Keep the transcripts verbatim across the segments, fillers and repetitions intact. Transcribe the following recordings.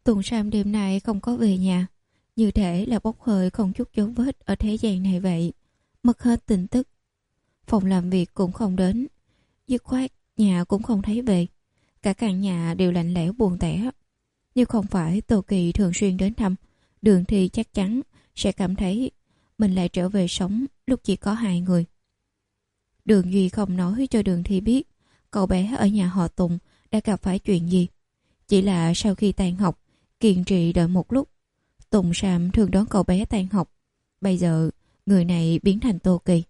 Tùng Sam đêm nay không có về nhà, như thể là bốc hơi không chút dấu vết ở thế gian này vậy. Mất hết tin tức. Phòng làm việc cũng không đến, dứt khoát nhà cũng không thấy về. Cả căn nhà đều lạnh lẽo buồn tẻ. Nếu không phải Tô Kỳ thường xuyên đến thăm, Đường Thi chắc chắn sẽ cảm thấy mình lại trở về sống lúc chỉ có hai người. Đường Duy không nói cho Đường Thi biết cậu bé ở nhà họ Tùng đã gặp phải chuyện gì. Chỉ là sau khi tan học, kiên trì đợi một lúc. Tùng Sam thường đón cậu bé tan học. Bây giờ, người này biến thành Tô Kỳ.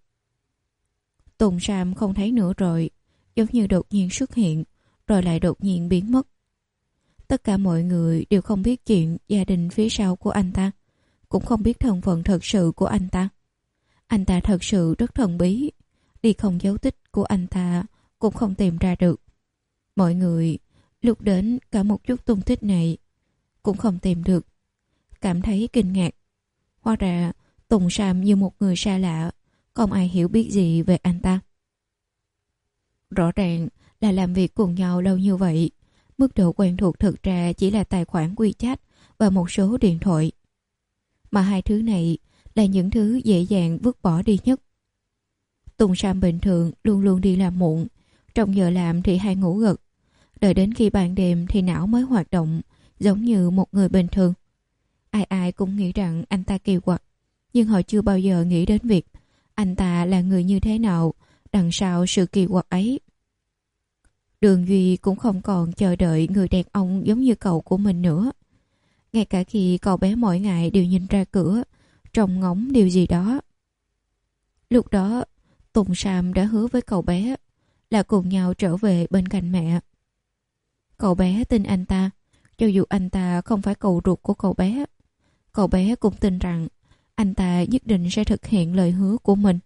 Tùng Sam không thấy nữa rồi, giống như đột nhiên xuất hiện, rồi lại đột nhiên biến mất. Tất cả mọi người đều không biết chuyện gia đình phía sau của anh ta, cũng không biết thân phận thật sự của anh ta. Anh ta thật sự rất thần bí, đi không dấu tích của anh ta cũng không tìm ra được. Mọi người lúc đến cả một chút tung tích này cũng không tìm được, cảm thấy kinh ngạc. Hóa ra Tùng Sam như một người xa lạ, không ai hiểu biết gì về anh ta. Rõ ràng là làm việc cùng nhau lâu như vậy, mức độ quen thuộc thực ra chỉ là tài khoản WeChat và một số điện thoại. Mà hai thứ này là những thứ dễ dàng vứt bỏ đi nhất. Tùng Sam bình thường luôn luôn đi làm muộn, trong giờ làm thì hay ngủ gật, đợi đến khi ban đêm thì não mới hoạt động, giống như một người bình thường. Ai ai cũng nghĩ rằng anh ta kỳ quặc, nhưng họ chưa bao giờ nghĩ đến việc anh ta là người như thế nào đằng sau sự kỳ quặc ấy. Đường Duy cũng không còn chờ đợi người đàn ông giống như cậu của mình nữa. Ngay cả khi cậu bé mỗi ngày đều nhìn ra cửa, trông ngóng điều gì đó. Lúc đó, Tùng Sam đã hứa với cậu bé là cùng nhau trở về bên cạnh mẹ. Cậu bé tin anh ta, cho dù anh ta không phải cậu ruột của cậu bé. Cậu bé cũng tin rằng anh ta nhất định sẽ thực hiện lời hứa của mình.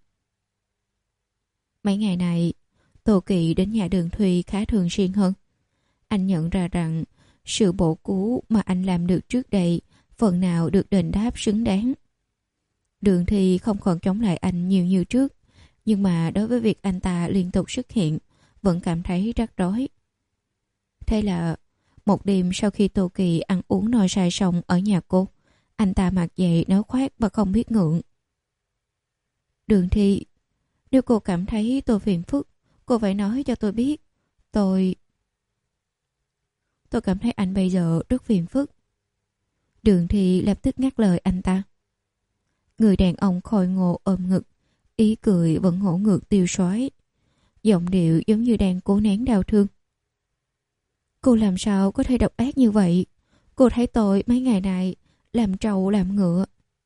Mấy ngày này, Tô Kỳ đến nhà Đường Thùy khá thường xuyên hơn. Anh nhận ra rằng sự bổ cứu mà anh làm được trước đây phần nào được đền đáp xứng đáng. Đường Thi không còn chống lại anh nhiều như trước, nhưng mà đối với việc anh ta liên tục xuất hiện vẫn cảm thấy rắc rối. Thế là một đêm sau khi Tô Kỳ ăn uống no say xong ở nhà cô, anh ta mặc dậy nói khoác và không biết ngượng. Đường Thi, nếu cô cảm thấy tôi phiền phức, cô phải nói cho tôi biết. Tôi... Tôi cảm thấy anh bây giờ rất phiền phức. Đường Thi lập tức ngắt lời anh ta. Người đàn ông khôi ngô ôm ngực, ý cười vẫn hổ ngược tiêu sói, giọng điệu giống như đang cố nén đau thương. Cô làm sao có thể độc ác như vậy? Cô thấy tôi mấy ngày này làm trâu làm ngựa.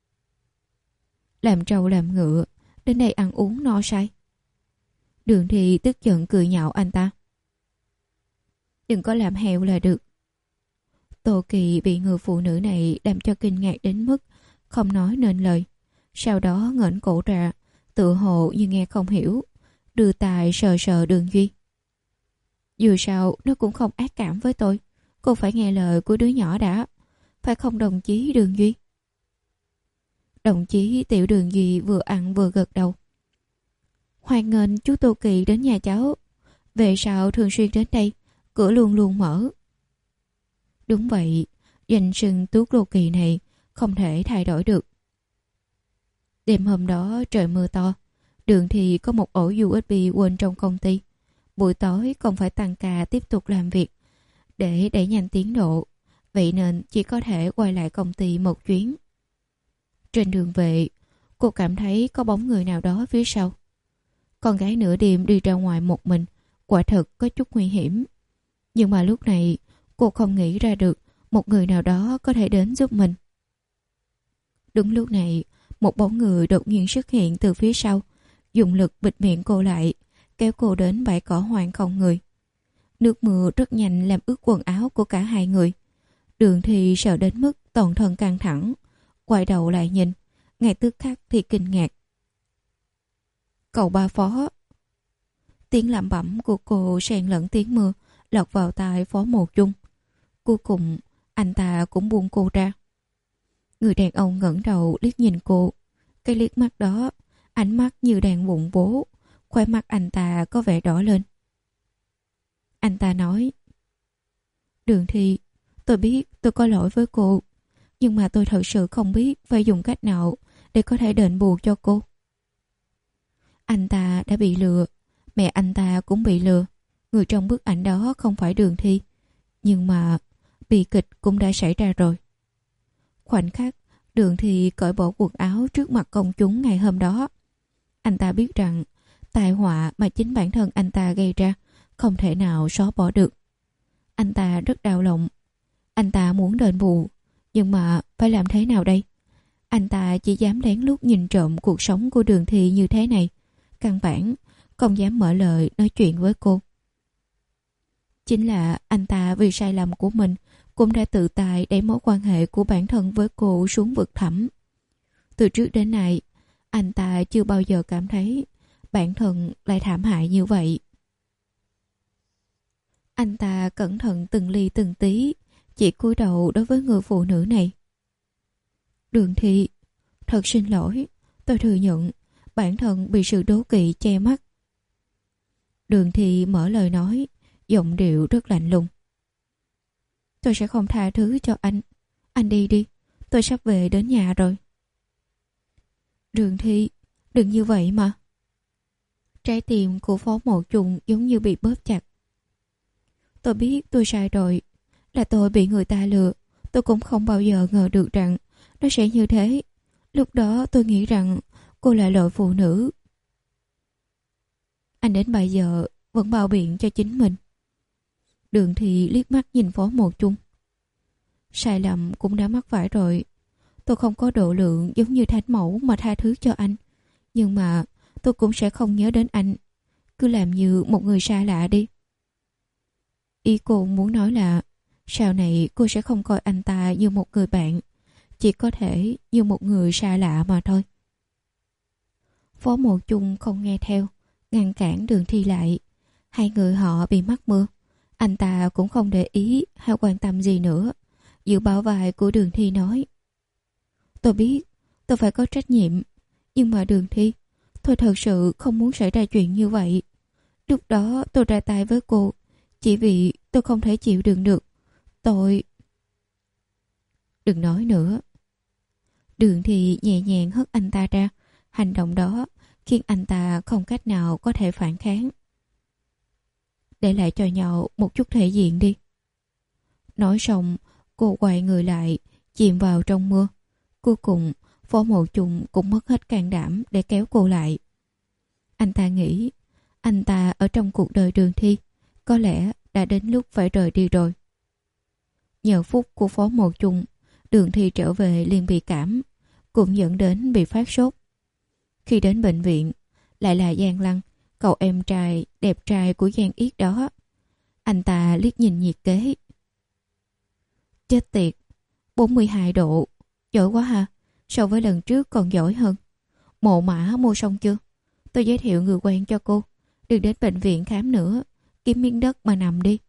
Làm trâu làm ngựa, đến đây ăn uống no say. Đường Thi tức giận cười nhạo anh ta. Đừng có làm heo là được. Tô Kỳ bị người phụ nữ này làm cho kinh ngạc đến mức không nói nên lời. Sau đó ngẩng cổ ra, tự hồ như nghe không hiểu, đưa tài sờ sờ Đường Duy. Dù sao nó cũng không ác cảm với tôi. Cô phải nghe lời của đứa nhỏ đã. Phải không đồng chí Đường Duy? Đồng chí tiểu Đường Duy vừa ăn vừa gật đầu. Hoan nghênh chú Tô Kỳ đến nhà cháu. Về sau thường xuyên đến đây, cửa luôn luôn mở. Đúng vậy, danh xưng Tú Tô Kỳ này không thể thay đổi được. Đêm hôm đó trời mưa to, Đường thì có một ổ u ét bê quên trong công ty. Buổi tối còn phải tăng ca tiếp tục làm việc để đẩy nhanh tiến độ, vậy nên chỉ có thể quay lại công ty một chuyến. Trên đường về, cô cảm thấy có bóng người nào đó phía sau. Con gái nửa đêm đi ra ngoài một mình, quả thực có chút nguy hiểm. Nhưng mà lúc này, cô không nghĩ ra được một người nào đó có thể đến giúp mình. Đúng lúc này, một bóng người đột nhiên xuất hiện từ phía sau, dùng lực bịt miệng cô lại, kéo cô đến bãi cỏ hoang không người. Nước mưa rất nhanh làm ướt quần áo của cả hai người. Đường thì sợ đến mức toàn thân căng thẳng, quay đầu lại nhìn, ngay tức khắc thì kinh ngạc. Cậu ba Phó. Tiếng lẩm bẩm của cô xen lẫn tiếng mưa lọt vào tai Phó Mộ Chung. Cuối cùng anh ta cũng buông cô ra. Người đàn ông ngẩng đầu liếc nhìn cô. Cái liếc mắt đó, ánh mắt như đang bụng bố, khóe mắt anh ta có vẻ đỏ lên. Anh ta nói: Đường Thi, tôi biết tôi có lỗi với cô. Nhưng mà tôi thật sự không biết phải dùng cách nào để có thể đền bù cho cô. Anh ta đã bị lừa, mẹ anh ta cũng bị lừa. Người trong bức ảnh đó không phải Đường Thi. Nhưng mà bi kịch cũng đã xảy ra rồi. Khoảnh khắc Đường Thi cởi bỏ quần áo trước mặt công chúng ngày hôm đó, anh ta biết rằng tai họa mà chính bản thân anh ta gây ra không thể nào xóa bỏ được. Anh ta rất đau lòng. Anh ta muốn đền bù, nhưng mà phải làm thế nào đây? Anh ta chỉ dám lén lút nhìn trộm cuộc sống của Đường Thi như thế này, căn bản không dám mở lời nói chuyện với cô. Chính là anh ta vì sai lầm của mình cũng đã tự tài đẩy mối quan hệ của bản thân với cô xuống vực thẳm. Từ trước đến nay, anh ta chưa bao giờ cảm thấy bản thân lại thảm hại như vậy. Anh ta cẩn thận từng ly từng tí, chỉ cúi đầu đối với người phụ nữ này. Đường Thi, thật xin lỗi, tôi thừa nhận bản thân bị sự đố kỵ che mắt. Đường Thi mở lời nói, giọng điệu rất lạnh lùng. Tôi sẽ không tha thứ cho anh. Anh đi đi, tôi sắp về đến nhà rồi. Đường Thi, đừng như vậy mà. Trái tim của Phó Mộ Trùng giống như bị bóp chặt. Tôi biết tôi sai rồi, là tôi bị người ta lừa. Tôi cũng không bao giờ ngờ được rằng nó sẽ như thế. Lúc đó tôi nghĩ rằng cô là loại phụ nữ. Anh đến bây giờ vẫn bao biện cho chính mình. Đường Thi liếc mắt nhìn Phó Mộ Trung. Sai lầm cũng đã mắc phải rồi. Tôi không có độ lượng giống như thánh mẫu mà tha thứ cho anh. Nhưng mà tôi cũng sẽ không nhớ đến anh. Cứ làm như một người xa lạ đi. Ý cô muốn nói là sau này cô sẽ không coi anh ta như một người bạn, chỉ có thể như một người xa lạ mà thôi. Phó Mộ Trung không nghe theo, ngăn cản Đường Thi lại. Hai người họ bị mắc mưa. Anh ta cũng không để ý hay quan tâm gì nữa. Giữ bảo vai của Đường Thi nói: Tôi biết tôi phải có trách nhiệm, nhưng mà Đường Thi, tôi thật sự không muốn xảy ra chuyện như vậy. Lúc đó tôi ra tay với cô chỉ vì tôi không thể chịu đựng được. Tôi... Đừng nói nữa. Đường Thi nhẹ nhàng hất anh ta ra. Hành động đó khiến anh ta không cách nào có thể phản kháng. Để lại cho nhau một chút thể diện đi. Nói xong, cô quay người lại, chìm vào trong mưa. Cuối cùng, Phó Mộ Trung cũng mất hết can đảm để kéo cô lại. Anh ta nghĩ, anh ta ở trong cuộc đời Đường Thi có lẽ đã đến lúc phải rời đi rồi. Nhờ phúc của Phó Mộ Trung, Đường Thi trở về liền bị cảm, cũng dẫn đến bị phát sốt. Khi đến bệnh viện, lại là Giang Lăng, cậu em trai đẹp trai của Giang Yết đó. Anh ta liếc nhìn nhiệt kế. Chết tiệt, bốn mươi hai độ, giỏi quá ha, so với lần trước còn giỏi hơn. Mộ mã mua xong chưa? Tôi giới thiệu người quen cho cô, đừng đến bệnh viện khám nữa, kiếm miếng đất mà nằm đi.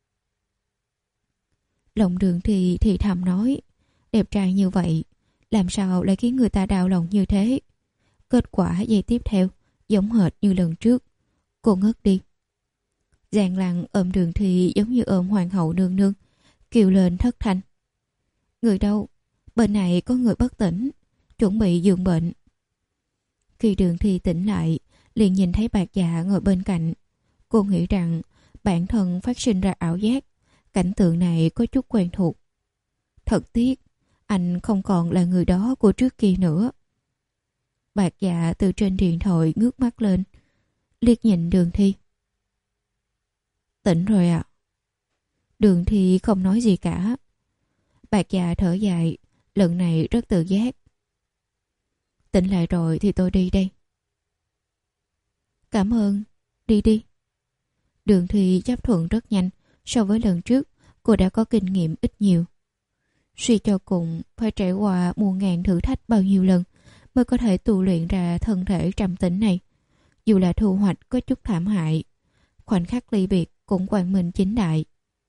Lòng Đường Thi thì thầm nói, đẹp trai như vậy, làm sao lại khiến người ta đau lòng như thế? Kết quả giây tiếp theo giống hệt như lần trước. Cô ngất đi. Giang Lăng ôm Đường Thi giống như ôm hoàng hậu nương nương, kêu lên thất thanh. Người đâu? Bên này có người bất tỉnh, chuẩn bị giường bệnh. Khi Đường Thi tỉnh lại, liền nhìn thấy Bạc Dạ ngồi bên cạnh. Cô nghĩ rằng bản thân phát sinh ra ảo giác. Cảnh tượng này có chút quen thuộc. Thật tiếc, anh không còn là người đó của trước kia nữa. Bạc Dạ từ trên điện thoại ngước mắt lên, liếc nhìn Đường Thi. Tỉnh rồi ạ. À? Đường Thi không nói gì cả. Bạc Dạ thở dài, lần này rất tự giác. Tỉnh lại rồi thì tôi đi đây. Cảm ơn, đi đi. Đường Thi chấp thuận rất nhanh. So với lần trước, cô đã có kinh nghiệm ít nhiều. Suy cho cùng, phải trải qua muôn ngàn thử thách bao nhiêu lần mới có thể tu luyện ra thân thể trầm tĩnh này. Dù là thu hoạch có chút thảm hại, khoảnh khắc ly biệt cũng quang minh chính đại.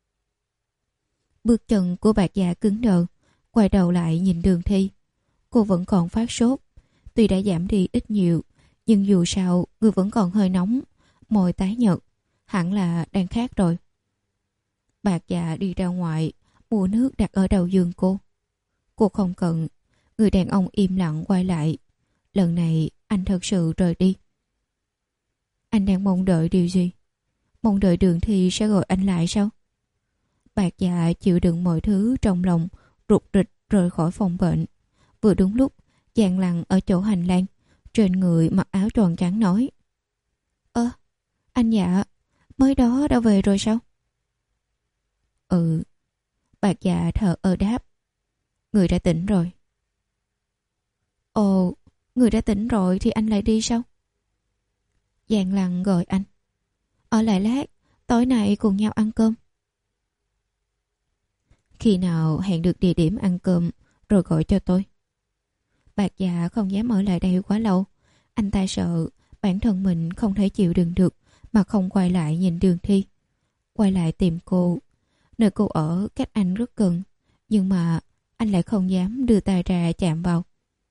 Bước chân của Bạc Dạ cứng đờ, quay đầu lại nhìn Đường Thi. Cô vẫn còn phát sốt, tuy đã giảm đi ít nhiều, nhưng dù sao người vẫn còn hơi nóng, môi tái nhợt, hẳn là đang khát rồi. Bạc Dạ đi ra ngoài, mua nước đặt ở đầu giường cô. Cô không cần. Người đàn ông im lặng quay lại. Lần này anh thật sự rời đi. Anh đang mong đợi điều gì? Mong đợi Đường Thi sẽ gọi anh lại sao? Bạc Dạ chịu đựng mọi thứ trong lòng, rụt rịch rời khỏi phòng bệnh. Vừa đúng lúc, Giang Lăng ở chỗ hành lang, trên người mặc áo tròn trắng nói: Ơ, anh Dạ, mới đó đã về rồi sao? Ừ. Bạc Dạ thở ơ đáp: Người đã tỉnh rồi. Ồ, người đã tỉnh rồi thì anh lại đi sao? Giang Lăng gọi anh: Ở lại lát, tối nay cùng nhau ăn cơm. Khi nào hẹn được địa điểm ăn cơm rồi gọi cho tôi. Bạc Dạ không dám ở lại đây quá lâu. Anh ta sợ bản thân mình không thể chịu đựng được mà không quay lại nhìn Đường Thi. Quay lại tìm cô. Nơi cô ở cách anh rất gần, nhưng mà anh lại không dám đưa tay ra chạm vào.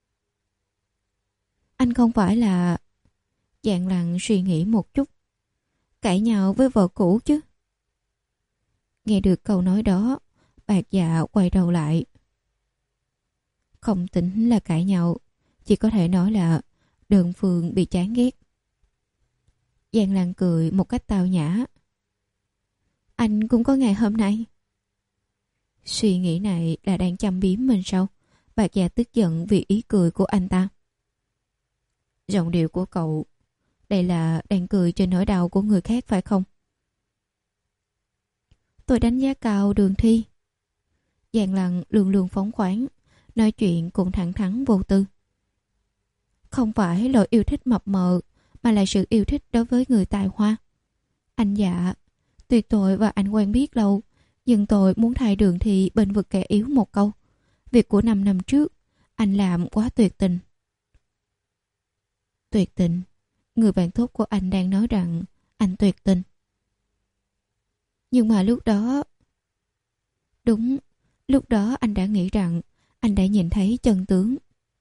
Anh không phải là... Giang Lăng suy nghĩ một chút. Cãi nhau với vợ cũ chứ? Nghe được câu nói đó, Bạc Dạ quay đầu lại. Không tính là cãi nhau, chỉ có thể nói là đơn phương bị chán ghét. Giang Lăng cười một cách tao nhã. Anh cũng có ngày hôm nay. Suy nghĩ này là đang châm biếm mình sao? Bạc Dạ tức giận vì ý cười của anh ta. Giọng điệu của cậu, đây là đang cười trên nỗi đau của người khác phải không? Tôi đánh giá cao Đường Thi. Giang Lăng lường lường phóng khoáng, nói chuyện cũng thẳng thắn vô tư. Không phải loại yêu thích mập mờ, mà là sự yêu thích đối với người tài hoa. Anh Dạ, tuy tôi và anh quen biết lâu, nhưng tôi muốn thay Đường Thi bên vực kẻ yếu một câu. Việc của năm năm trước, anh làm quá tuyệt tình. Tuyệt tình? Người bạn tốt của anh đang nói rằng anh tuyệt tình. Nhưng mà lúc đó... Đúng, lúc đó anh đã nghĩ rằng anh đã nhìn thấy chân tướng.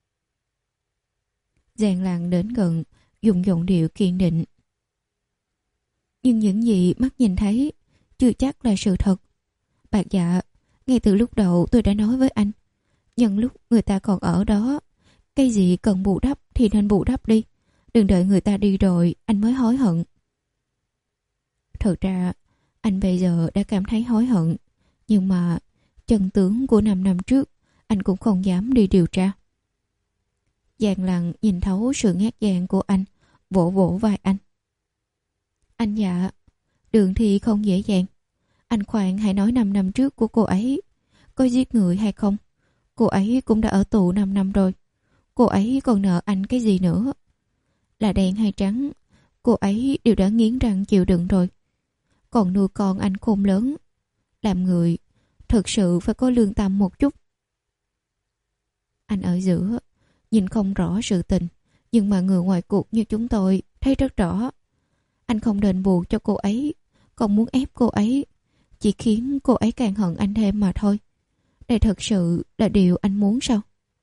Giang Lăng đến gần, dùng giọng điệu kiên định. Nhưng những gì mắt nhìn thấy chưa chắc là sự thật. Bạc Dạ, ngay từ lúc đầu tôi đã nói với anh, nhân lúc người ta còn ở đó, cái gì cần bù đắp thì nên bù đắp đi. Đừng đợi người ta đi rồi anh mới hối hận. Thật ra anh bây giờ đã cảm thấy hối hận, nhưng mà chân tướng của năm năm trước anh cũng không dám đi điều tra. Giang Lăng nhìn thấu sự ngát vàng của anh, vỗ vỗ vai anh. Anh Dạ, Đường Thi không dễ dàng. Anh khoan hãy nói năm năm trước của cô ấy có giết người hay không. Cô ấy cũng đã ở tù năm năm rồi. Cô ấy còn nợ anh cái gì nữa? Là đen hay trắng, cô ấy đều đã nghiến răng chịu đựng rồi. Còn nuôi con anh khôn lớn. Làm người thực sự phải có lương tâm một chút. Anh ở giữa, nhìn không rõ sự tình, nhưng mà người ngoài cuộc như chúng tôi thấy rất rõ. Anh không đền bù cho cô ấy, còn muốn ép cô ấy, chỉ khiến cô ấy càng hận anh thêm mà thôi. Đây thật sự là điều anh muốn sao?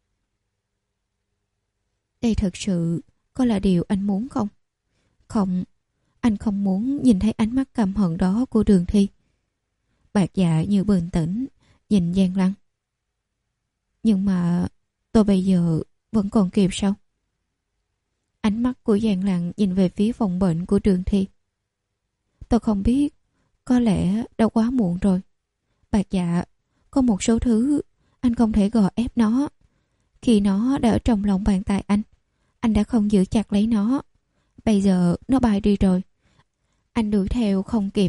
Đây thật sự có là điều anh muốn không? Không, anh không muốn nhìn thấy ánh mắt căm hận đó của Đường Thi. Bạc Dạ như bình tĩnh nhìn Giang Lăng. Nhưng mà tôi bây giờ vẫn còn kịp sao? Ánh mắt của Giang Lăng nhìn về phía phòng bệnh của Đường Thi. Tôi không biết, có lẽ đã quá muộn rồi. Bạc Dạ, có một số thứ anh không thể gò ép nó. Khi nó đã ở trong lòng bàn tay anh, anh đã không giữ chặt lấy nó. Bây giờ nó bay đi rồi, anh đuổi theo không kịp.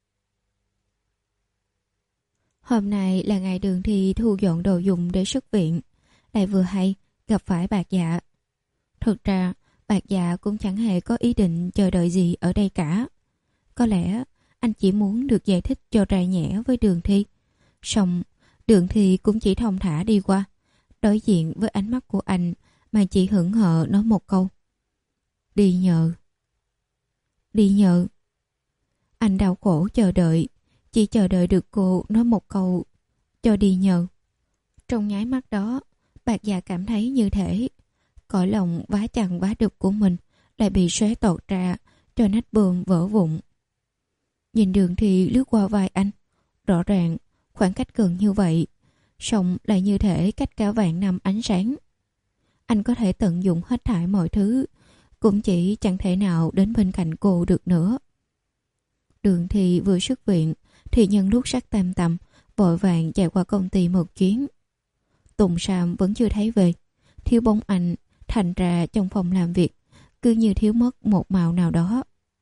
Hôm nay là ngày Đường Thi thu dọn đồ dùng để xuất viện. Lại vừa hay gặp phải Bạc Dạ. Thực ra Bạc Dạ cũng chẳng hề có ý định chờ đợi gì ở đây cả. Có lẽ anh chỉ muốn được giải thích cho ra nhẽ với Đường Thi. Xong Đường Thi cũng chỉ thong thả đi qua, đối diện với ánh mắt của anh mà chỉ hững hờ nói một câu: Đi nhờ. Đi nhờ. Anh đau khổ chờ đợi, chỉ chờ đợi được cô nói một câu cho đi nhờ. Trong nháy mắt đó, Bạc Dạ cảm thấy như thể cõi lòng vá chằng vá đục của mình lại bị xé toạc ra cho nát bươm vỡ vụn. Nhìn Đường Thi lướt qua vai anh, rõ ràng khoảng cách gần như vậy, song lại như thể cách cả vạn năm ánh sáng. Anh có thể tận dụng hết thảy mọi thứ, cũng chỉ chẳng thể nào đến bên cạnh cô được nữa. Đường Thi vừa xuất viện thì nhân lúc sắc tam tầm vội vàng chạy qua công ty một chuyến. Tùng Sam vẫn chưa thấy về, thiếu bóng anh, thành ra trong phòng làm việc cứ như thiếu mất một màu nào đó.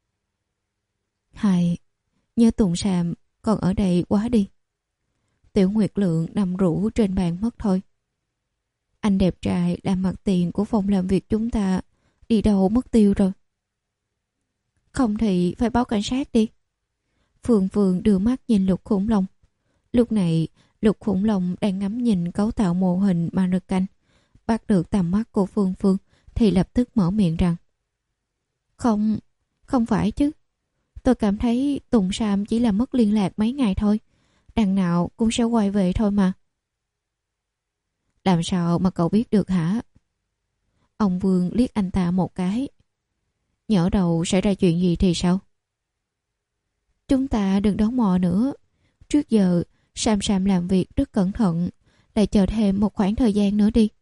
Hay, nhớ Tùng Sam còn ở đây quá đi. Tiểu Nguyệt Lượng nằm rũ trên bàn mất thôi. Anh đẹp trai làm mặt tiền của phòng làm việc chúng ta đi đâu mất tiêu rồi. Không thì phải báo cảnh sát đi. Phương Phương đưa mắt nhìn Lục Khủng Long. Lúc này Lục Khủng Long đang ngắm nhìn cấu tạo mô hình mannequin. Bắt được tầm mắt của Phương Phương thì lập tức mở miệng rằng: Không, không phải chứ. Tôi cảm thấy Tùng Sam chỉ là mất liên lạc mấy ngày thôi. Đằng nào cũng sẽ quay về thôi mà. Làm sao mà cậu biết được hả? Ông Vương liếc anh ta một cái. Nhỡ đầu xảy ra chuyện gì thì sao? Chúng ta đừng đoán mò nữa. Trước giờ Sam Sam làm việc rất cẩn thận, lại chờ thêm một khoảng thời gian nữa đi.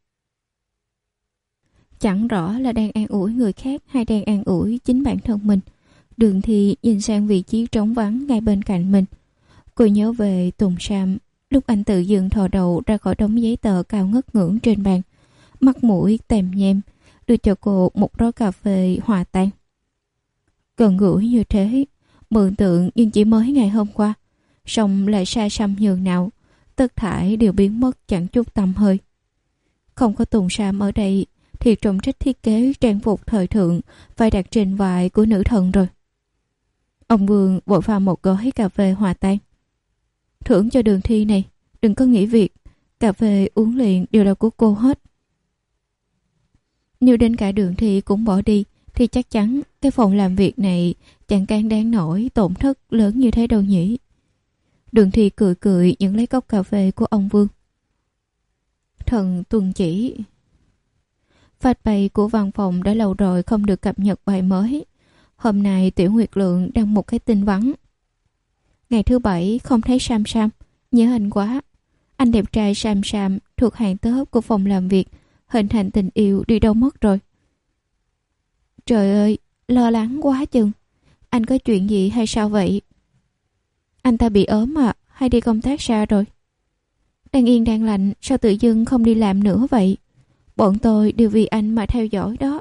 Chẳng rõ là đang an ủi người khác hay đang an ủi chính bản thân mình. Đường Thi nhìn sang vị trí trống vắng ngay bên cạnh mình. Cô nhớ về Tùng Sam lúc anh tự dưng thò đầu ra khỏi đống giấy tờ cao ngất ngưỡng trên bàn, mắt mũi tèm nhem, đưa cho cô một rót cà phê hòa tan. Gần gũi như thế, mường tượng nhưng chỉ mới ngày hôm qua, song lại xa xăm nhường nào, tất thải đều biến mất chẳng chút tăm hơi. Không có Tùng Sam ở đây thì trọng trách thiết kế trang phục thời thượng phải đặt trên vai của nữ thần rồi. Ông Vương vội pha một gói cà phê hòa tan. Thưởng cho Đường Thi này, đừng có nghỉ việc, cà phê uống liền đều là của cô hết. Nếu đến cả Đường Thi cũng bỏ đi thì chắc chắn cái phòng làm việc này chẳng can đáng nổi tổn thất lớn như thế đâu nhỉ. Đường Thi cười cười nhận lấy cốc cà phê của ông Vương. Thần tuân chỉ. Fanpage của văn phòng đã lâu rồi không được cập nhật bài mới. Hôm nay Tiểu Nguyệt Lượng đăng một cái tin vắn. Ngày thứ bảy không thấy Sam Sam, nhớ anh quá. Anh đẹp trai Sam Sam thuộc hàng top của phòng làm việc, hình thành tình yêu đi đâu mất rồi. Trời ơi, lo lắng quá chừng. Anh có chuyện gì hay sao vậy? Anh ta bị ốm à, hay đi công tác xa rồi? Đang yên đang lành, sao tự dưng không đi làm nữa vậy? Bọn tôi đều vì anh mà theo dõi đó.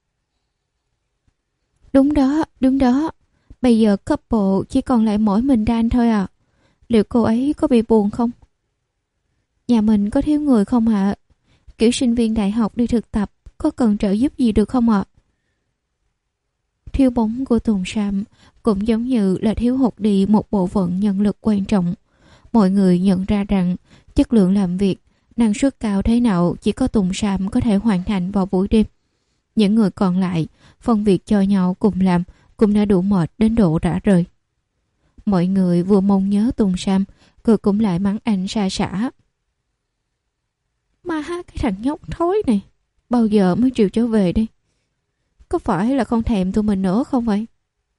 Đúng đó, đúng đó. Bây giờ couple chỉ còn lại mỗi mình Dan thôi à. Liệu cô ấy có bị buồn không? Nhà mình có thiếu người không ạ? À? Kiểu sinh viên đại học đi thực tập, có cần trợ giúp gì được không ạ? À? Thiếu bóng của Tùng Sam cũng giống như là thiếu hụt đi một bộ phận nhân lực quan trọng. Mọi người nhận ra rằng chất lượng làm việc, năng suất cao thế nào chỉ có Tùng Sam có thể hoàn thành vào buổi đêm. Những người còn lại phân việc cho nhau cùng làm cũng đã đủ mệt đến độ rã rời. Mọi người vừa mong nhớ Tùng Sam, rồi cũng lại mắng anh sa sả. Mà ha, cái thằng nhóc thối này, bao giờ mới chịu trở về đây? Có phải là không thèm tụi mình nữa không vậy?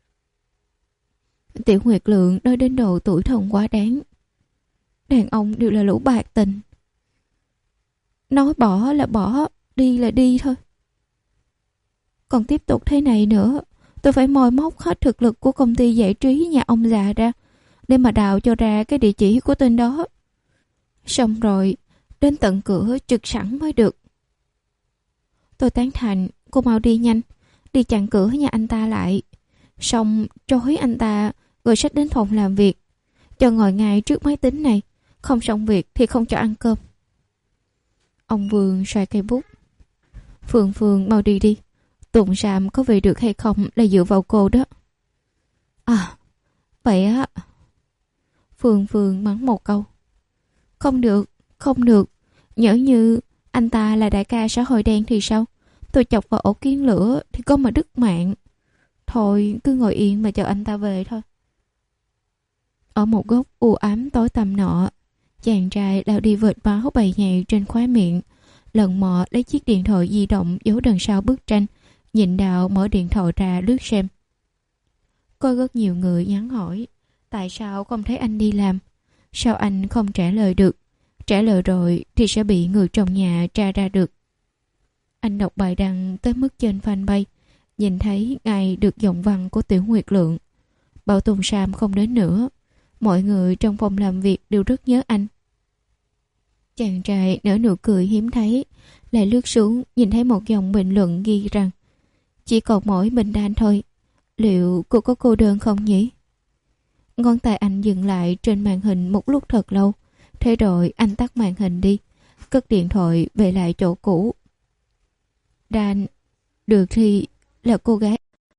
Tiểu Nguyệt Lượng nói đến độ tuổi thân quá đáng. Đàn ông đều là lũ bạc tình. Nói bỏ là bỏ, đi là đi thôi. Còn tiếp tục thế này nữa, tôi phải moi móc hết thực lực của công ty giải trí nhà ông già ra để mà đào cho ra cái địa chỉ của tên đó. Xong rồi, đến tận cửa trực sẵn mới được. Tôi tán thành, cô mau đi nhanh, đi chặn cửa nhà anh ta lại. Xong trói anh ta rồi xách đến phòng làm việc, cho ngồi ngay trước máy tính này, không xong việc thì không cho ăn cơm. Ông Vương xoay cây bút. Phương Phương mau đi đi. Tùng Sam có về được hay không là dựa vào cô đó. À, vậy á. Phương Phương mắng một câu. Không được, không được. Nhỡ như anh ta là đại ca xã hội đen thì sao? Tôi chọc vào ổ kiến lửa thì có mà đứt mạng. Thôi cứ ngồi yên mà chờ anh ta về thôi. Ở một góc u ám tối tăm nọ, chàng trai lao đi vệt máu bầy nhầy trên khóe miệng, lần mò lấy chiếc điện thoại di động giấu đằng sau bức tranh, nhìn Đạo mở điện thoại ra lướt xem. Có rất nhiều người nhắn hỏi tại sao không thấy anh đi làm. Sao anh không trả lời được? Trả lời rồi thì sẽ bị người trong nhà tra ra được. Anh đọc bài đăng tới mức trên fanpage, nhìn thấy ngay được dòng văn của Tiểu Nguyệt Lượng. Bảo Tùng Sam không đến nữa. Mọi người trong phòng làm việc đều rất nhớ anh. Chàng trai nở nụ cười hiếm thấy, lại lướt xuống nhìn thấy một dòng bình luận ghi rằng chỉ còn mỗi mình Dan thôi. Liệu cô có cô đơn không nhỉ? Ngón tay anh dừng lại trên màn hình một lúc thật lâu. Thế rồi anh tắt màn hình đi, cất điện thoại về lại chỗ cũ. Dan, được thì là cô gái.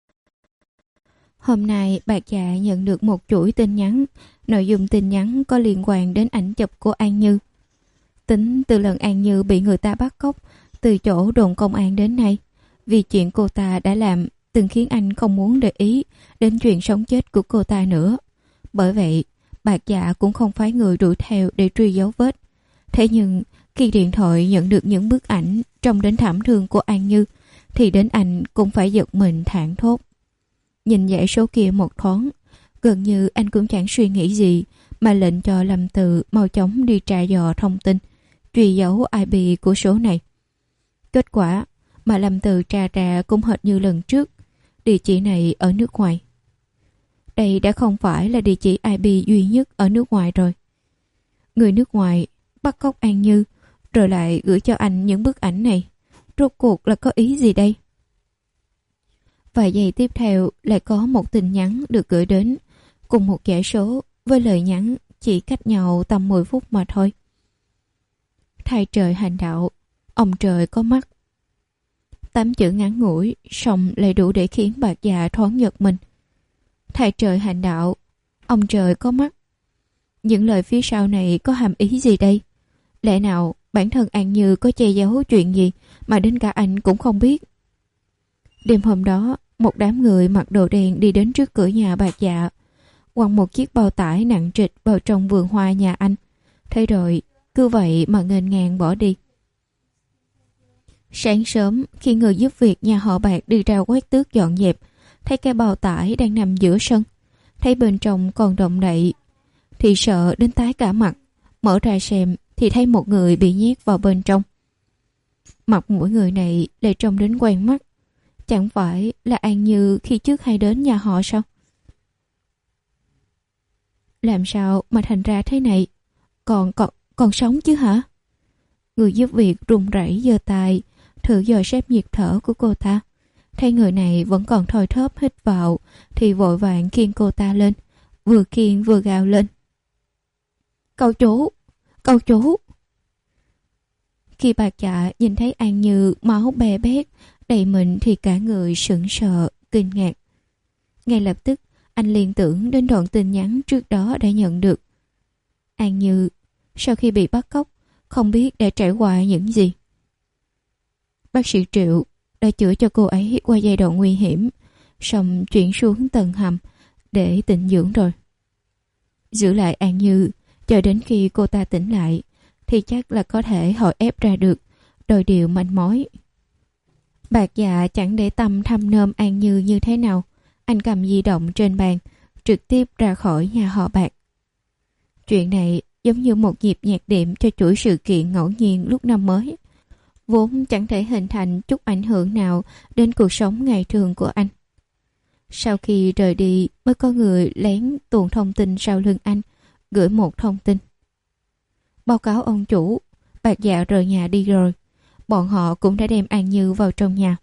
Hôm nay Bạc Dạ nhận được một chuỗi tin nhắn. Nội dung tin nhắn có liên quan đến ảnh chụp của An Như. Tính từ lần An Như bị người ta bắt cóc từ chỗ đồn công an đến nay, vì chuyện cô ta đã làm từng khiến anh không muốn để ý đến chuyện sống chết của cô ta nữa. Bởi vậy, Bạc Dạ cũng không phái người đuổi theo để truy dấu vết. Thế nhưng, khi điện thoại nhận được những bức ảnh trông đến thảm thương của An Như, thì đến anh cũng phải giật mình thảng thốt. Nhìn dãy số kia một thoáng, gần như anh cũng chẳng suy nghĩ gì mà lệnh cho Lâm Từ mau chóng đi tra dò thông tin, truy dấu i pê của số này. Kết quả mà Lâm Từ tra ra cũng hệt như lần trước, địa chỉ này ở nước ngoài. Đây đã không phải là địa chỉ i pê duy nhất ở nước ngoài rồi. Người nước ngoài bắt cóc An Như rồi lại gửi cho anh những bức ảnh này. Rốt cuộc là có ý gì đây? Vài giây tiếp theo lại có một tin nhắn được gửi đến, cùng một dãy số với lời nhắn chỉ cách nhau tầm mười phút mà thôi. Thay trời hành đạo, ông trời có mắt. Tám chữ ngắn ngủi, song lại đủ để khiến Bạc Dạ thoáng giật mình. Thay trời hành đạo, ông trời có mắt. Những lời phía sau này có hàm ý gì đây? Lẽ nào bản thân An Như có che giấu chuyện gì mà đến cả anh cũng không biết? Đêm hôm đó, một đám người mặc đồ đen đi đến trước cửa nhà Bạc Dạ, quăng một chiếc bao tải nặng trịch vào trong vườn hoa nhà anh. Thế rồi, cứ vậy mà nghênh ngang bỏ đi. Sáng sớm, khi người giúp việc nhà họ Bạc đi ra quét tước dọn dẹp, thấy cái bao tải đang nằm giữa sân, thấy bên trong còn động đậy, thì sợ đến tái cả mặt. Mở ra xem thì thấy một người bị nhét vào bên trong. Mặt mỗi người này lại trông đến quen mắt. Chẳng phải là An Như khi trước hay đến nhà họ sao? Làm sao mà thành ra thế này? Còn còn còn sống chứ hả? Người giúp việc run rẩy giơ tay thử dò xét nhịp thở của cô ta. Thấy người này vẫn còn thoi thóp hít vào thì vội vàng khiêng cô ta lên, vừa khiêng vừa gào lên: "Cậu chú, cậu chú!" Khi Bạc Dạ nhìn thấy An Như máu be bét đầy mình thì cả người sững sờ, kinh ngạc. Ngay lập tức, anh liên tưởng đến đoạn tin nhắn trước đó đã nhận được. An Như, sau khi bị bắt cóc, không biết đã trải qua những gì. Bác sĩ Triệu đã chữa cho cô ấy qua giai đoạn nguy hiểm, xong chuyển xuống tầng hầm để tịnh dưỡng rồi. Giữ lại An Như, chờ đến khi cô ta tỉnh lại, thì chắc là có thể họ ép ra được đôi điều manh mối. Bạc Dạ chẳng để tâm thăm nôm An Như như thế nào. Anh cầm di động trên bàn, trực tiếp ra khỏi nhà họ Bạc. Chuyện này giống như một nhịp nhạc đệm cho chuỗi sự kiện ngẫu nhiên lúc năm mới, vốn chẳng thể hình thành chút ảnh hưởng nào đến cuộc sống ngày thường của anh. Sau khi rời đi mới có người lén tuồn thông tin sau lưng anh, gửi một thông tin: "Báo cáo ông chủ, Bạc Dạ rời nhà đi rồi. Bọn họ cũng đã đem An Như vào trong nhà."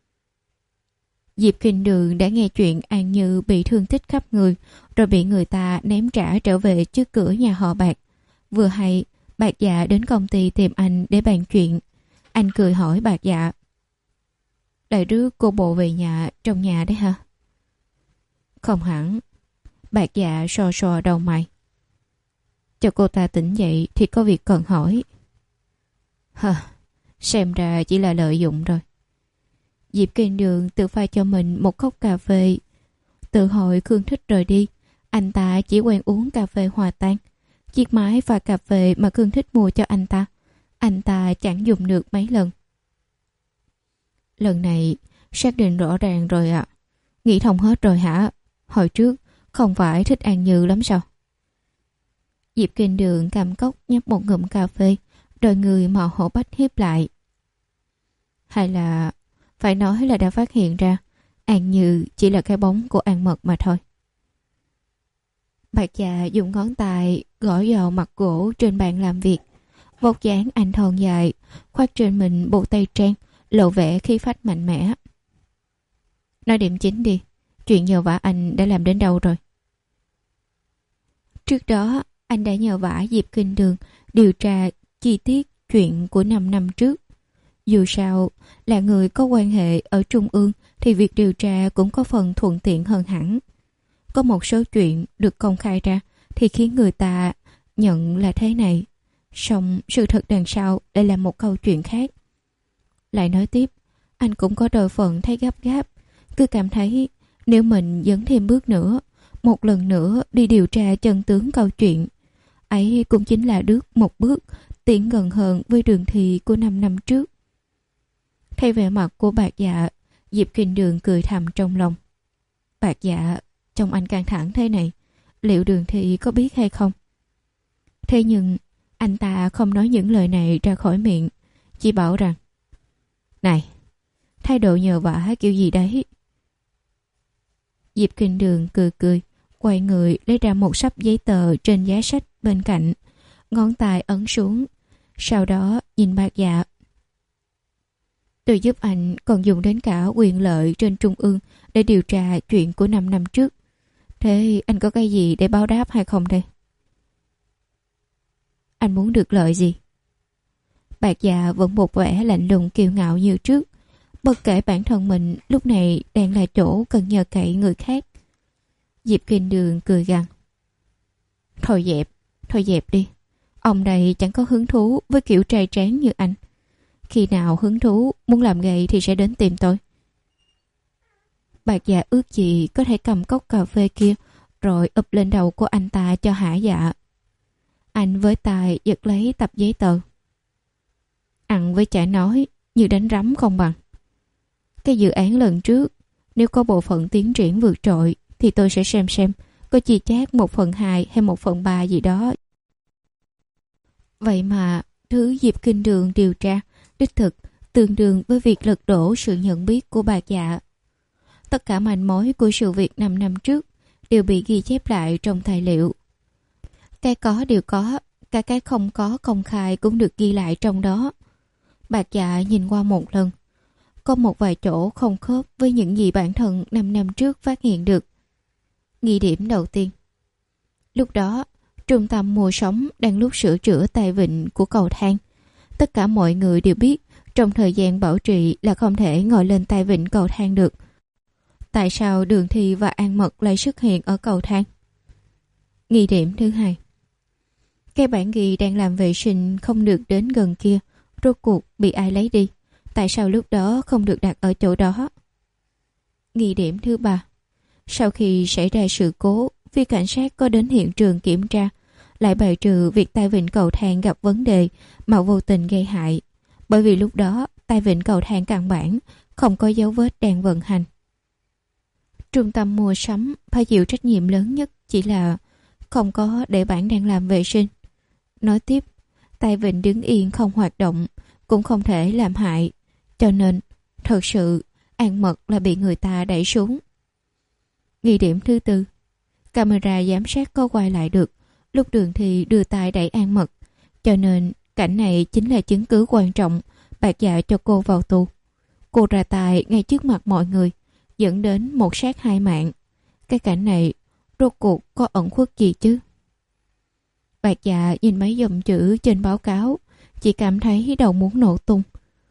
Diệp Kinh Đường đã nghe chuyện An Như bị thương tích khắp người, rồi bị người ta ném trả trở về trước cửa nhà họ Bạc. Vừa hay Bạc Dạ đến công ty tìm anh để bàn chuyện. Anh cười hỏi Bạc Dạ: "Lại rước cô bộ về nhà trong nhà đấy hả?" "Không hẳn." Bạc Dạ so so đầu mày: "Cho cô ta tỉnh dậy thì có việc cần hỏi." "Hờ, xem ra chỉ là lợi dụng rồi." Diệp Kinh Đường tự pha cho mình một cốc cà phê. Từ hồi Khương Thích rời đi, anh ta chỉ quen uống cà phê hòa tan. Chiếc máy pha cà phê mà Khương Thích mua cho anh ta, anh ta chẳng dùng được mấy lần. "Lần này xác định rõ ràng rồi ạ. À. Nghĩ thông hết rồi hả? Hồi trước không phải thích An Như lắm sao?" Diệp Kinh Đường cầm cốc nhấp một ngụm cà phê, rồi người mò hổ bách hiếp lại. Hay là phải nói là đã phát hiện ra An Như chỉ là cái bóng của An Mật mà thôi. Bạc Dạ dùng ngón tay gõ vào mặt gỗ trên bàn làm việc. Vóc dáng anh thon dài, khoác trên mình bộ tây trang, lộ vẻ khí phách mạnh mẽ. Nói điểm chính đi, chuyện nhờ vả anh đã làm đến đâu rồi? Trước đó, anh đã nhờ vả Diệp Kinh Đường điều tra chi tiết chuyện của năm năm trước. Dù sao, là người có quan hệ ở Trung ương thì việc điều tra cũng có phần thuận tiện hơn hẳn. Có một số chuyện được công khai ra thì khiến người ta nhận là thế này. Song sự thật đằng sau lại là một câu chuyện khác. Lại nói tiếp, anh cũng có đôi phần thấy gấp gáp, cứ cảm thấy nếu mình dấn thêm bước nữa, một lần nữa đi điều tra chân tướng câu chuyện, ấy cũng chính là bước một bước tiến gần hơn với Đường Thi của năm năm trước. Thay vẻ mặt của Bạc Dạ, Diệp Kinh Đường cười thầm trong lòng. Bạc Dạ, trông anh căng thẳng thế này, liệu Đường Thi có biết hay không? Thế nhưng anh ta không nói những lời này ra khỏi miệng, chỉ bảo rằng: Này, thái độ nhờ vả kiểu gì đấy? Diệp Kinh Đường cười cười, quay người lấy ra một sắp giấy tờ trên giá sách bên cạnh, ngón tay ấn xuống, sau đó nhìn Bạc Dạ. Tôi giúp anh còn dùng đến cả quyền lợi trên trung ương để điều tra chuyện của năm năm trước. Thế anh có cái gì để báo đáp hay không đây? Anh muốn được lợi gì? Bạc Dạ vẫn một vẻ lạnh lùng kiêu ngạo như trước, bất kể bản thân mình lúc này đang là chỗ cần nhờ cậy người khác. Diệp Kinh Đường cười gằn: Thôi dẹp, thôi dẹp đi. Ông đây chẳng có hứng thú với kiểu trai tráng như anh. Khi nào hứng thú muốn làm gậy thì sẽ đến tìm tôi. Bạc Dạ ước gì có thể cầm cốc cà phê kia rồi ụp lên đầu của anh ta cho hả dạ. Anh với tay giật lấy tập giấy tờ. Ăn với chả nói, như đánh rắm không bằng. Cái dự án lần trước, nếu có bộ phận tiến triển vượt trội thì tôi sẽ xem xem có chi chác một phần hai hay một phần ba gì đó. Vậy mà thứ Diệp Kinh Đường điều tra đích thực tương đương với việc lật đổ sự nhận biết của Bạc Dạ. Tất cả manh mối của sự việc năm năm trước đều bị ghi chép lại trong tài liệu. Cái có đều có, cả cái không có công khai cũng được ghi lại trong đó. Bạc Dạ nhìn qua một lần, có một vài chỗ không khớp với những gì bản thân năm năm trước phát hiện được. Nghi điểm đầu tiên, lúc đó trung tâm mua sắm đang lúc sửa chữa tay vịn của cầu thang. Tất cả mọi người đều biết trong thời gian bảo trì là không thể ngồi lên tay vịn cầu thang được. Tại sao Đường Thi và An Mật lại xuất hiện ở cầu thang? Nghi điểm thứ hai, cái bản ghi đang làm vệ sinh không được đến gần kia, rốt cuộc bị ai lấy đi? Tại sao lúc đó không được đặt ở chỗ đó? Nghi điểm thứ ba, sau khi xảy ra sự cố, phía cảnh sát có đến hiện trường kiểm tra, lại bài trừ việc tay vịn cầu thang gặp vấn đề mà vô tình gây hại, bởi vì lúc đó tay vịn cầu thang căn bản không có dấu vết đang vận hành. Trung tâm mua sắm phải chịu trách nhiệm lớn nhất chỉ là không có để bản đang làm vệ sinh. Nói tiếp, tay vịn đứng yên không hoạt động cũng không thể làm hại, cho nên thật sự An Mật là bị người ta đẩy xuống. Nghi điểm thứ tư, camera giám sát có quay lại được lúc Đường Thi đưa tay đẩy An Mật, cho nên cảnh này chính là chứng cứ quan trọng Bạc Dạ cho cô vào tù. Cô ra tay ngay trước mặt mọi người, dẫn đến một sát hai mạng. Cái cảnh này rốt cuộc có ẩn khuất gì chứ? Bạc Dạ nhìn mấy dòng chữ trên báo cáo, chỉ cảm thấy đầu muốn nổ tung.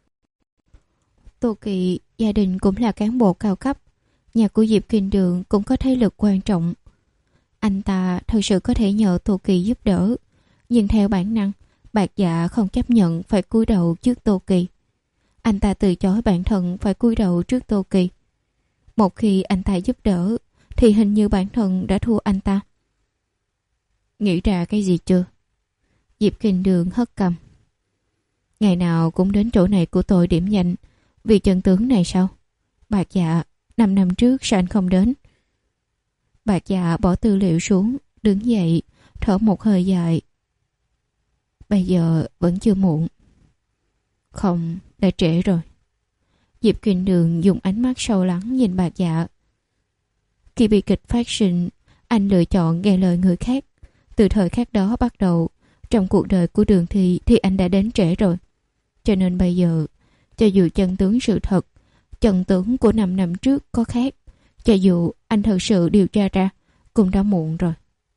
Tô Kỳ gia đình cũng là cán bộ cao cấp, nhà của Diệp Kinh Đường cũng có thế lực quan trọng. Anh ta thật sự có thể nhờ Tô Kỳ giúp đỡ, nhưng theo bản năng, Bạc Dạ không chấp nhận phải cúi đầu trước Tô Kỳ. Anh ta từ chối bản thân phải cúi đầu trước Tô Kỳ. Một khi anh ta giúp đỡ, thì hình như bản thân đã thua anh ta. Nghĩ ra cái gì chưa? Diệp Kinh Đường hất cằm. Ngày nào cũng đến chỗ này của tôi điểm danh vì chân tướng này sao? Bạc Dạ, năm năm trước sao anh không đến? Bạc Dạ bỏ tư liệu xuống, đứng dậy, thở một hơi dài. Bây giờ vẫn chưa muộn. Không, đã trễ rồi. Diệp Kinh Đường dùng ánh mắt sâu lắng nhìn Bạc Dạ. Khi bi kịch phát sinh, anh lựa chọn nghe lời người khác. Từ thời khắc đó bắt đầu, trong cuộc đời của Đường Thi thì anh đã đến trễ rồi. Cho nên bây giờ, cho dù chân tướng sự thật, chân tướng của năm năm trước có khác, cho dù anh thật sự điều tra ra, cũng đã muộn rồi.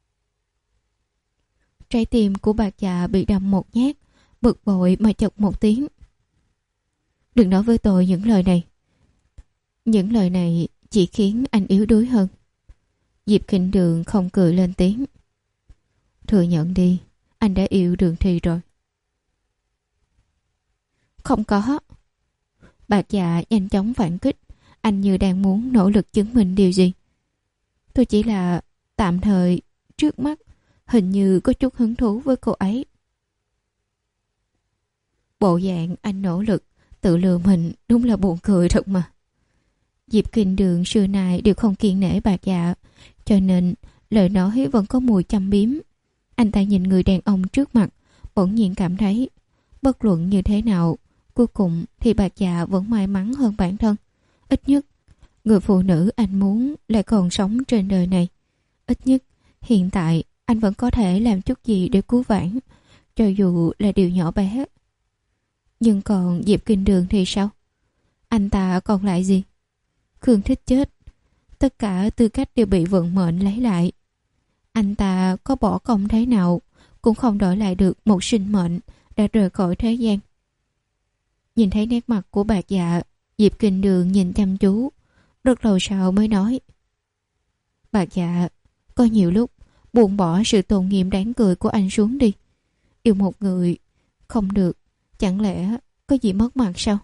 Trái tim của Bạc Dạ bị đâm một nhát, bực bội mà chật một tiếng. Đừng nói với tôi những lời này. Những lời này chỉ khiến anh yếu đuối hơn. Diệp Kinh Đường không cười lên tiếng. Thừa nhận đi, anh đã yêu Đường Thi rồi. Không có. Bạc Dạ nhanh chóng phản kích. Anh như đang muốn nỗ lực chứng minh điều gì. Tôi chỉ là tạm thời, trước mắt, hình như có chút hứng thú với cô ấy. Bộ dạng anh nỗ lực tự lừa mình đúng là buồn cười thật mà. Diệp Kinh Đường xưa nay đều không kiêng nể Bạc Dạ, cho nên lời nói vẫn có mùi châm biếm. Anh ta nhìn người đàn ông trước mặt, bỗng nhiên cảm thấy bất luận như thế nào, cuối cùng thì Bạc Dạ vẫn may mắn hơn bản thân. Ít nhất, người phụ nữ anh muốn lại còn sống trên đời này. Ít nhất, hiện tại anh vẫn có thể làm chút gì để cứu vãn, cho dù là điều nhỏ bé. Nhưng còn Diệp Kinh Đường thì sao? Anh ta còn lại gì? Khương Thích chết, tất cả tư cách đều bị vận mệnh lấy lại. Anh ta có bỏ công thế nào cũng không đổi lại được một sinh mệnh đã rời khỏi thế gian. Nhìn thấy nét mặt của Bạc Dạ, Diệp Kinh Đường nhìn chăm chú, rất lâu sau mới nói. Bạc Dạ, có nhiều lúc buông bỏ sự tôn nghiêm đáng cười của anh xuống đi. Yêu một người không được, chẳng lẽ có gì mất mặt sao?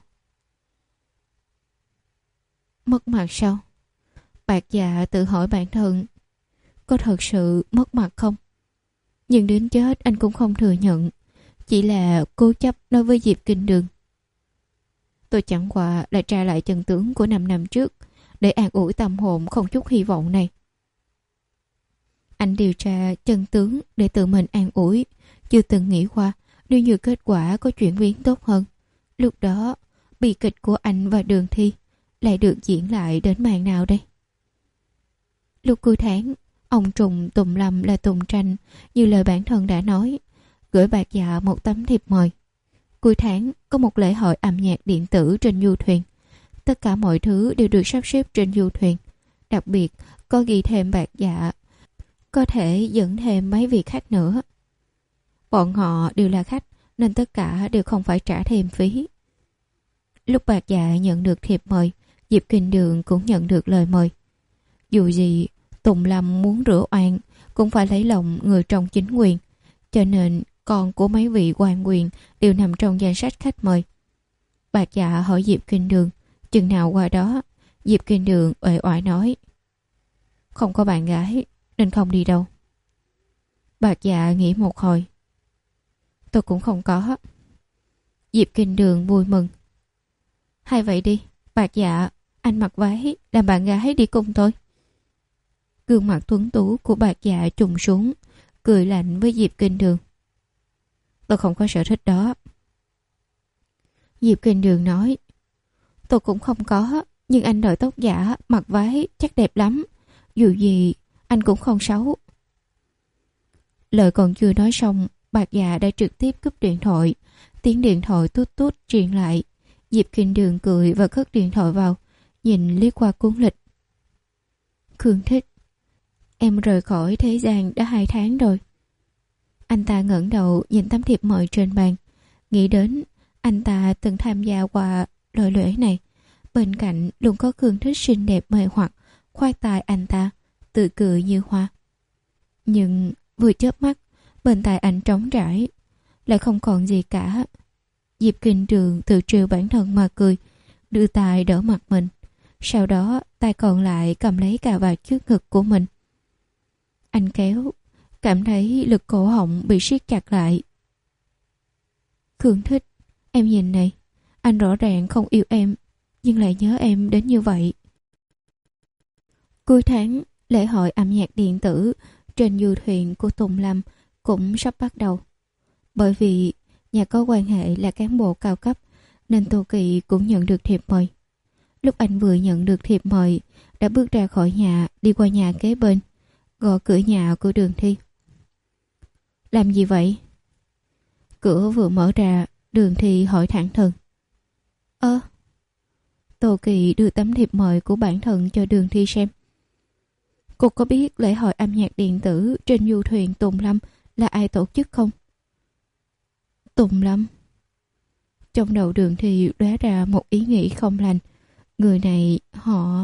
Mất mặt sao? Bạc Dạ tự hỏi bản thân, có thật sự mất mặt không? Nhưng đến chết anh cũng không thừa nhận, chỉ là cố chấp nói với Diệp Kinh Đường. Tôi chẳng qua là tra lại chân tướng của năm năm trước để an ủi tâm hồn không chút hy vọng này. Anh điều tra chân tướng để tự mình an ủi, chưa từng nghĩ qua nếu như kết quả có chuyển biến tốt hơn. Lúc đó, bi kịch của anh và Đường Thi lại được diễn lại đến màn nào đây? Lúc cuối tháng, ông Trùng Tùng Lâm là Tùng Tranh, như lời bản thân đã nói, gửi Bạc Dạ một tấm thiệp mời. Cuối tháng có một lễ hội âm nhạc điện tử trên du thuyền. Tất cả mọi thứ đều được sắp xếp trên du thuyền. Đặc biệt có ghi thêm Bạc Dạ, có thể dẫn thêm mấy vị khách nữa. Bọn họ đều là khách nên tất cả đều không phải trả thêm phí. Lúc Bạc Dạ nhận được thiệp mời, Diệp Kinh Đường cũng nhận được lời mời. Dù gì, Tùng Lâm muốn rửa oan cũng phải lấy lòng người trong chính quyền, cho nên con của mấy vị quan quyền đều nằm trong danh sách khách mời. Bạc Dạ hỏi Diệp Kinh Đường, chừng nào qua đó? Diệp Kinh Đường uể oải nói, không có bạn gái nên không đi đâu. Bạc Dạ nghĩ một hồi, tôi cũng không có. Diệp Kinh Đường vui mừng, hay vậy đi, Bạc Dạ, anh mặc váy làm bạn gái đi cùng tôi. Gương mặt tuấn tú của Bạc Dạ trùng xuống, cười lạnh với Diệp Kinh Đường. Tôi không có sở thích đó. Diệp Kinh Đường nói, tôi cũng không có, nhưng anh đội tóc giả, mặc váy chắc đẹp lắm. Dù gì, anh cũng không xấu. Lời còn chưa nói xong, Bạc Dạ đã trực tiếp cúp điện thoại. Tiếng điện thoại tút tút truyền lại. Diệp Kinh Đường cười và cất điện thoại vào, nhìn liếc qua cuốn lịch. Khương Thích, em rời khỏi thế gian đã hai tháng rồi. Anh ta ngẩng đầu nhìn tấm thiệp mời trên bàn, nghĩ đến anh ta từng tham gia qua lời lễ này. Bên cạnh luôn có Khương Thích xinh đẹp mê hoặc, khoác tay anh ta, tự cười như hoa. Nhưng vừa chớp mắt, bên tai anh trống trải, lại không còn gì cả. Diệp Kinh Đường tự trêu bản thân mà cười, đưa tay đỡ mặt mình, sau đó tay còn lại cầm lấy cà vạt trước ngực của mình. Anh kéo, cảm thấy lực cổ họng bị siết chặt lại. Khương Thích, em nhìn này, anh rõ ràng không yêu em, nhưng lại nhớ em đến như vậy. Cuối tháng, lễ hội âm nhạc điện tử trên du thuyền của Tùng Lâm cũng sắp bắt đầu. Bởi vì nhà có quan hệ là cán bộ cao cấp nên Tô Kỳ cũng nhận được thiệp mời. Lúc anh vừa nhận được thiệp mời đã bước ra khỏi nhà, đi qua nhà kế bên, gõ cửa nhà của Đường Thi. Làm gì vậy? Cửa vừa mở ra, Đường Thi hỏi thẳng thừng. Ơ? Tô Kỳ đưa tấm thiệp mời của bản thân cho Đường Thi xem. Cô có biết lễ hội âm nhạc điện tử trên du thuyền Tùng Lâm là ai tổ chức không? Tùng Lâm? Trong đầu Đường Thi lóe ra một ý nghĩ không lành. Người này họ...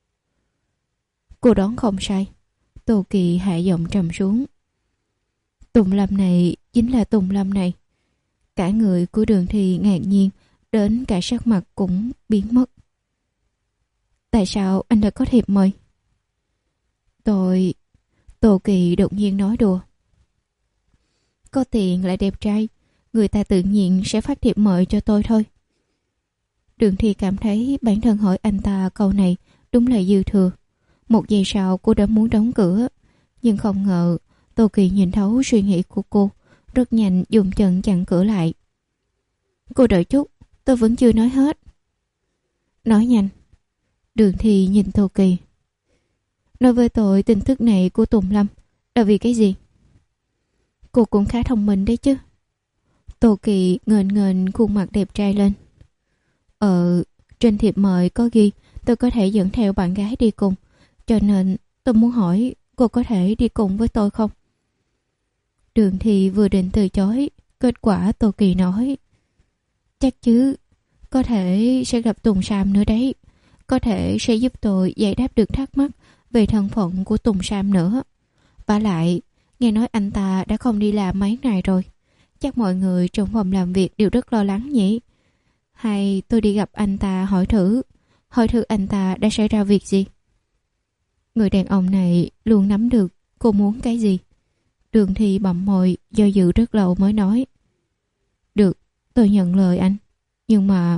Cô đoán không sai. Tô Kỳ hạ giọng trầm xuống. Tùng Lâm này chính là Tùng Lâm này. Cả người của Đường Thi ngạc nhiên, đến cả sắc mặt cũng biến mất. Tại sao anh đã có thiệp mời? Tôi... Tô Kỳ đột nhiên nói đùa. Có tiền lại đẹp trai, người ta tự nhiên sẽ phát thiệp mời cho tôi thôi. Đường Thi cảm thấy bản thân hỏi anh ta câu này đúng là dư thừa. Một giây sau cô đã muốn đóng cửa, nhưng không ngờ Tô Kỳ nhìn thấu suy nghĩ của cô, rất nhanh dùng chân chặn cửa lại. Cô đợi chút, tôi vẫn chưa nói hết. Nói nhanh. Đường Thi nhìn Tô Kỳ. Nói với tôi tin tức này của Tùng Lâm là vì cái gì? Cô cũng khá thông minh đấy chứ. Tô Kỳ ngền ngền khuôn mặt đẹp trai lên. Ờ, trên thiệp mời có ghi tôi có thể dẫn theo bạn gái đi cùng, cho nên tôi muốn hỏi cô có thể đi cùng với tôi không? Đường Thi vừa định từ chối, kết quả Tô Kỳ nói. Chắc chứ, có thể sẽ gặp Tùng Sam nữa đấy. Có thể sẽ giúp tôi giải đáp được thắc mắc về thân phận của Tùng Sam nữa. Vả lại, nghe nói anh ta đã không đi làm mấy ngày rồi. Chắc mọi người trong phòng làm việc đều rất lo lắng nhỉ? Hay tôi đi gặp anh ta hỏi thử, hỏi thử anh ta đã xảy ra việc gì? Người đàn ông này luôn nắm được cô muốn cái gì. Đường Thi bặm môi, do dự rất lâu mới nói. Được, tôi nhận lời anh. Nhưng mà...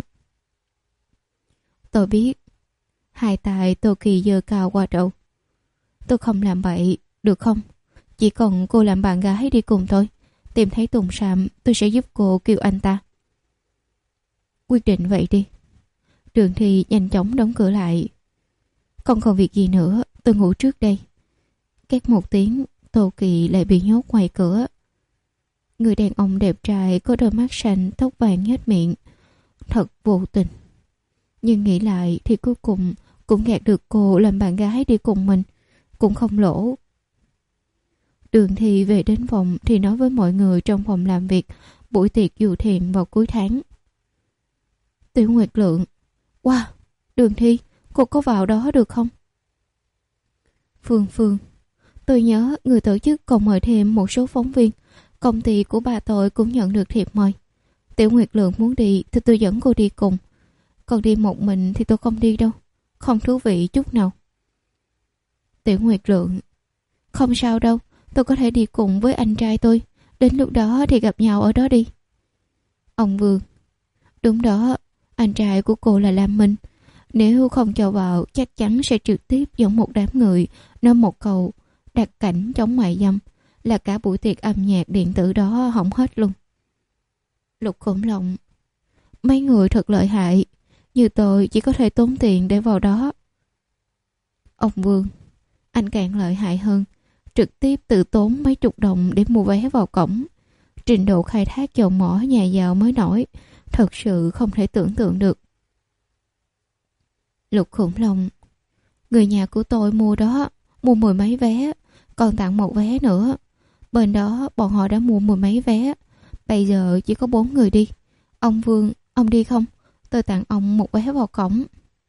Tôi biết. Hai tay Tô Kỳ giơ cao qua đầu. Tôi không làm bậy, được không? Chỉ cần cô làm bạn gái đi cùng tôi. Tìm thấy Tùng Sam, tôi sẽ giúp cô kêu anh ta. Quyết định vậy đi. Đường Thi nhanh chóng đóng cửa lại. Không còn việc gì nữa, tôi ngủ trước đây. Két một tiếng, Tô Kỳ lại bị nhốt ngoài cửa. Người đàn ông đẹp trai có đôi mắt xanh, tóc vàng nhếch miệng. Thật vô tình. Nhưng nghĩ lại thì cuối cùng cũng gạt được cô làm bạn gái đi cùng mình. Cũng không lỗ. Đường Thi về đến phòng thì nói với mọi người trong phòng làm việc buổi tiệc du thuyền vào cuối tháng. Tiểu Nguyệt Lượng. Wow, Đường Thi, cô có vào đó được không? Phương Phương. Tôi nhớ người tổ chức còn mời thêm một số phóng viên. Công ty của bà tôi cũng nhận được thiệp mời. Tiểu Nguyệt Lượng muốn đi thì tôi dẫn cô đi cùng. Còn đi một mình thì tôi không đi đâu. Không thú vị chút nào. Tiểu Nguyệt Lượng. Không sao đâu, tôi có thể đi cùng với anh trai tôi. Đến lúc đó thì gặp nhau ở đó đi. Ông Vương. Đúng đó, anh trai của cô là Lam Minh. Nếu không cho vào chắc chắn sẽ trực tiếp giống một đám người nói một câu đặt cảnh chống mại dâm, là cả buổi tiệc âm nhạc điện tử đó hỏng hết luôn. Lục Khổng Long. Mấy người thật lợi hại. Như tôi chỉ có thể tốn tiền để vào đó. Ông Vương. Anh càng lợi hại hơn. Trực tiếp tự tốn mấy chục đồng để mua vé vào cổng. Trình độ khai thác dầu mỏ nhà giàu mới nổi. Thật sự không thể tưởng tượng được. Lục Khủng Long. Người nhà của tôi mua đó. Mua mười mấy vé. Còn tặng một vé nữa. Bên đó bọn họ đã mua mười mấy vé. Bây giờ chỉ có bốn người đi. Ông Vương, ông đi không? Tôi tặng ông một vé vào cổng.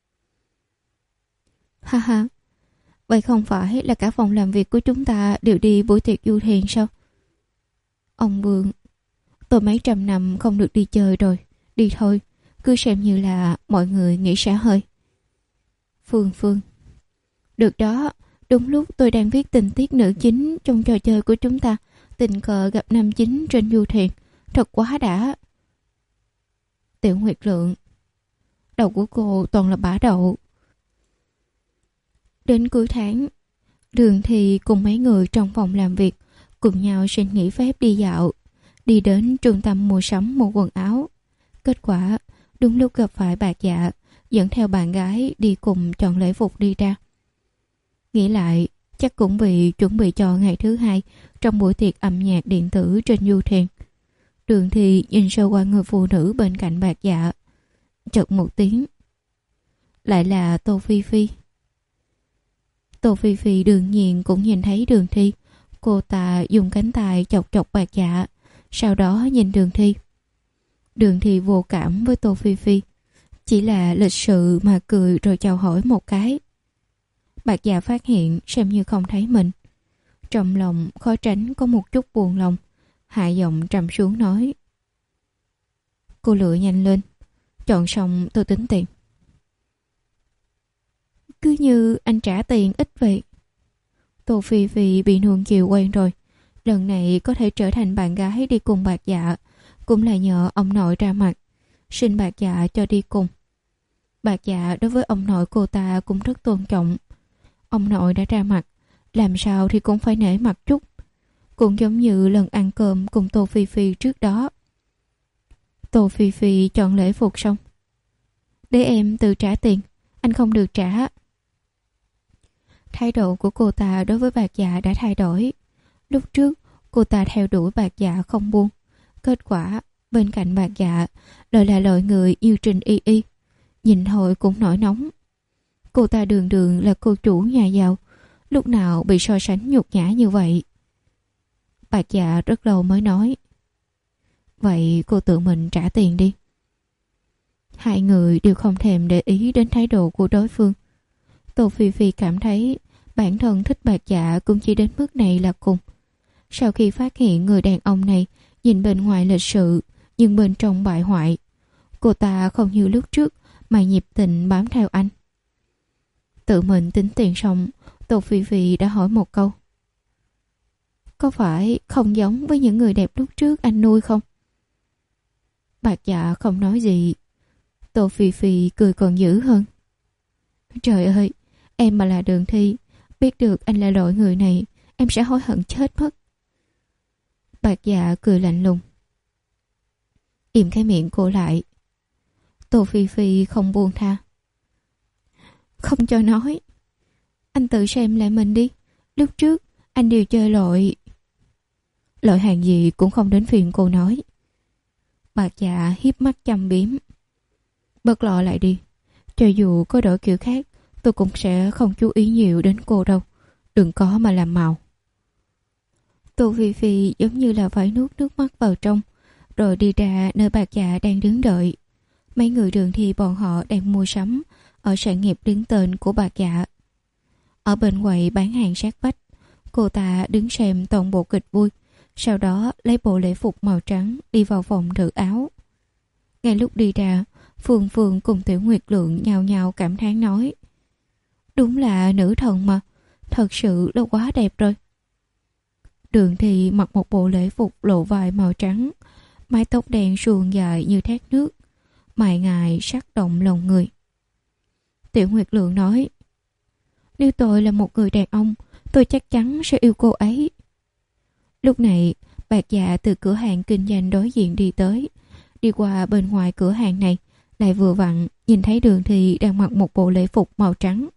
Ha ha. Vậy không phải là cả phòng làm việc của chúng ta đều đi buổi tiệc du thuyền sao? Ông Vương. Tôi mấy trăm năm không được đi chơi rồi. Đi thôi. Cứ xem như là mọi người nghỉ xả hơi. Phương Phương. Được đó. Đúng lúc tôi đang viết tình tiết nữ chính trong trò chơi của chúng ta. Tình cờ gặp nam chính trên du thuyền. Thật quá đã. Tiểu Nguyệt Lượng. Đầu của cô toàn là bả đậu. Đến cuối tháng, Đường thì cùng mấy người trong phòng làm việc cùng nhau xin nghỉ phép đi dạo, đi đến trung tâm mua sắm mua quần áo. Kết quả đúng lúc gặp phải Bạc Dạ dẫn theo bạn gái đi cùng chọn lễ phục đi ra. Nghĩ lại, chắc cũng vì chuẩn bị cho ngày thứ hai trong buổi tiệc âm nhạc điện tử trên Du Thuyền. Đường thì nhìn sơ qua người phụ nữ bên cạnh Bạc Dạ, chợt một tiếng. Lại là Tô Phi Phi. Tô Phi Phi đương nhiên cũng nhìn thấy Đường Thi. Cô ta dùng cánh tay chọc chọc Bạc Dạ, sau đó nhìn Đường Thi. Đường Thi vô cảm với Tô Phi Phi, chỉ là lịch sự mà cười rồi chào hỏi một cái. Bạc Dạ phát hiện xem như không thấy mình. Trong lòng khó tránh có một chút buồn lòng, hạ giọng trầm xuống nói: Cô lựa nhanh lên, chọn xong tôi tính tiền. Cứ như anh trả tiền ít vậy. Tô Phi Phi bị nuông chiều quen rồi, lần này có thể trở thành bạn gái đi cùng Bạc Dạ cũng là nhờ ông nội ra mặt, xin Bạc Dạ cho đi cùng. Bạc Dạ đối với ông nội cô ta cũng rất tôn trọng. Ông nội đã ra mặt, làm sao thì cũng phải nể mặt chút. Cũng giống như lần ăn cơm cùng Tô Phi Phi trước đó. Tô Phi Phi chọn lễ phục xong: Để em tự trả tiền, anh không được trả. Thái độ của cô ta đối với Bạc Dạ đã thay đổi. Lúc trước cô ta theo đuổi Bạc Dạ không buông, kết quả bên cạnh Bạc Dạ lại là loại người yêu Trình Y Y, nhìn thôi cũng nổi nóng. Cô ta đường đường là cô chủ nhà giàu, lúc nào bị so sánh nhục nhã như vậy. Bạc Dạ rất lâu mới nói: Vậy cô tự mình trả tiền đi. Hai người đều không thèm để ý đến thái độ của đối phương. Tô Phi Phi cảm thấy bản thân thích Bạc Dạ cũng chỉ đến mức này là cùng. Sau khi phát hiện người đàn ông này nhìn bên ngoài lịch sự nhưng bên trong bại hoại, cô ta không như lúc trước mà nhiệt tình bám theo anh. Tự mình tính tiền xong, Tô Phi Phi đã hỏi một câu: Có phải không giống với những người đẹp lúc trước anh nuôi không? Bạc Dạ không nói gì. Tô Phi Phi cười còn dữ hơn: Trời ơi, em mà là Đường Thi, biết được anh là loại người này, em sẽ hối hận chết mất. Bạc Dạ cười lạnh lùng. Im cái miệng cô lại. Tô Phi Phi không buông tha. Không cho nói. Anh tự xem lại mình đi. Lúc trước anh đều chơi loại... Loại hàng gì cũng không đến phiền cô nói. Bạc Dạ hiếp mắt chăm biếm. Bớt lo lại đi. Cho dù có đổi kiểu khác, tôi cũng sẽ không chú ý nhiều đến cô đâu. Đừng có mà làm màu. Tô Phi Phi giống như là phải nuốt nước mắt vào trong, rồi đi ra nơi Bạc Dạ đang đứng đợi. Mấy người Đường Thi bọn họ đang mua sắm ở sản nghiệp đứng tên của Bạc Dạ. Ở bên quầy bán hàng sát vách, cô ta đứng xem toàn bộ kịch vui, sau đó lấy bộ lễ phục màu trắng đi vào phòng thử áo. Ngay lúc đi ra, Phương Phương cùng Tiểu Nguyệt Lượng nhào nhào cảm thán nói: Đúng là nữ thần mà, thật sự là quá đẹp rồi. Đường Thi mặc một bộ lễ phục lộ vai màu trắng, mái tóc đen suôn dài như thác nước, mài ngài sắc động lòng người. Tiểu Nguyệt Lượng nói: Nếu tôi là một người đàn ông, tôi chắc chắn sẽ yêu cô ấy. Lúc này, Bạc Dạ từ cửa hàng kinh doanh đối diện đi tới, đi qua bên ngoài cửa hàng này, lại vừa vặn nhìn thấy Đường Thi đang mặc một bộ lễ phục màu trắng.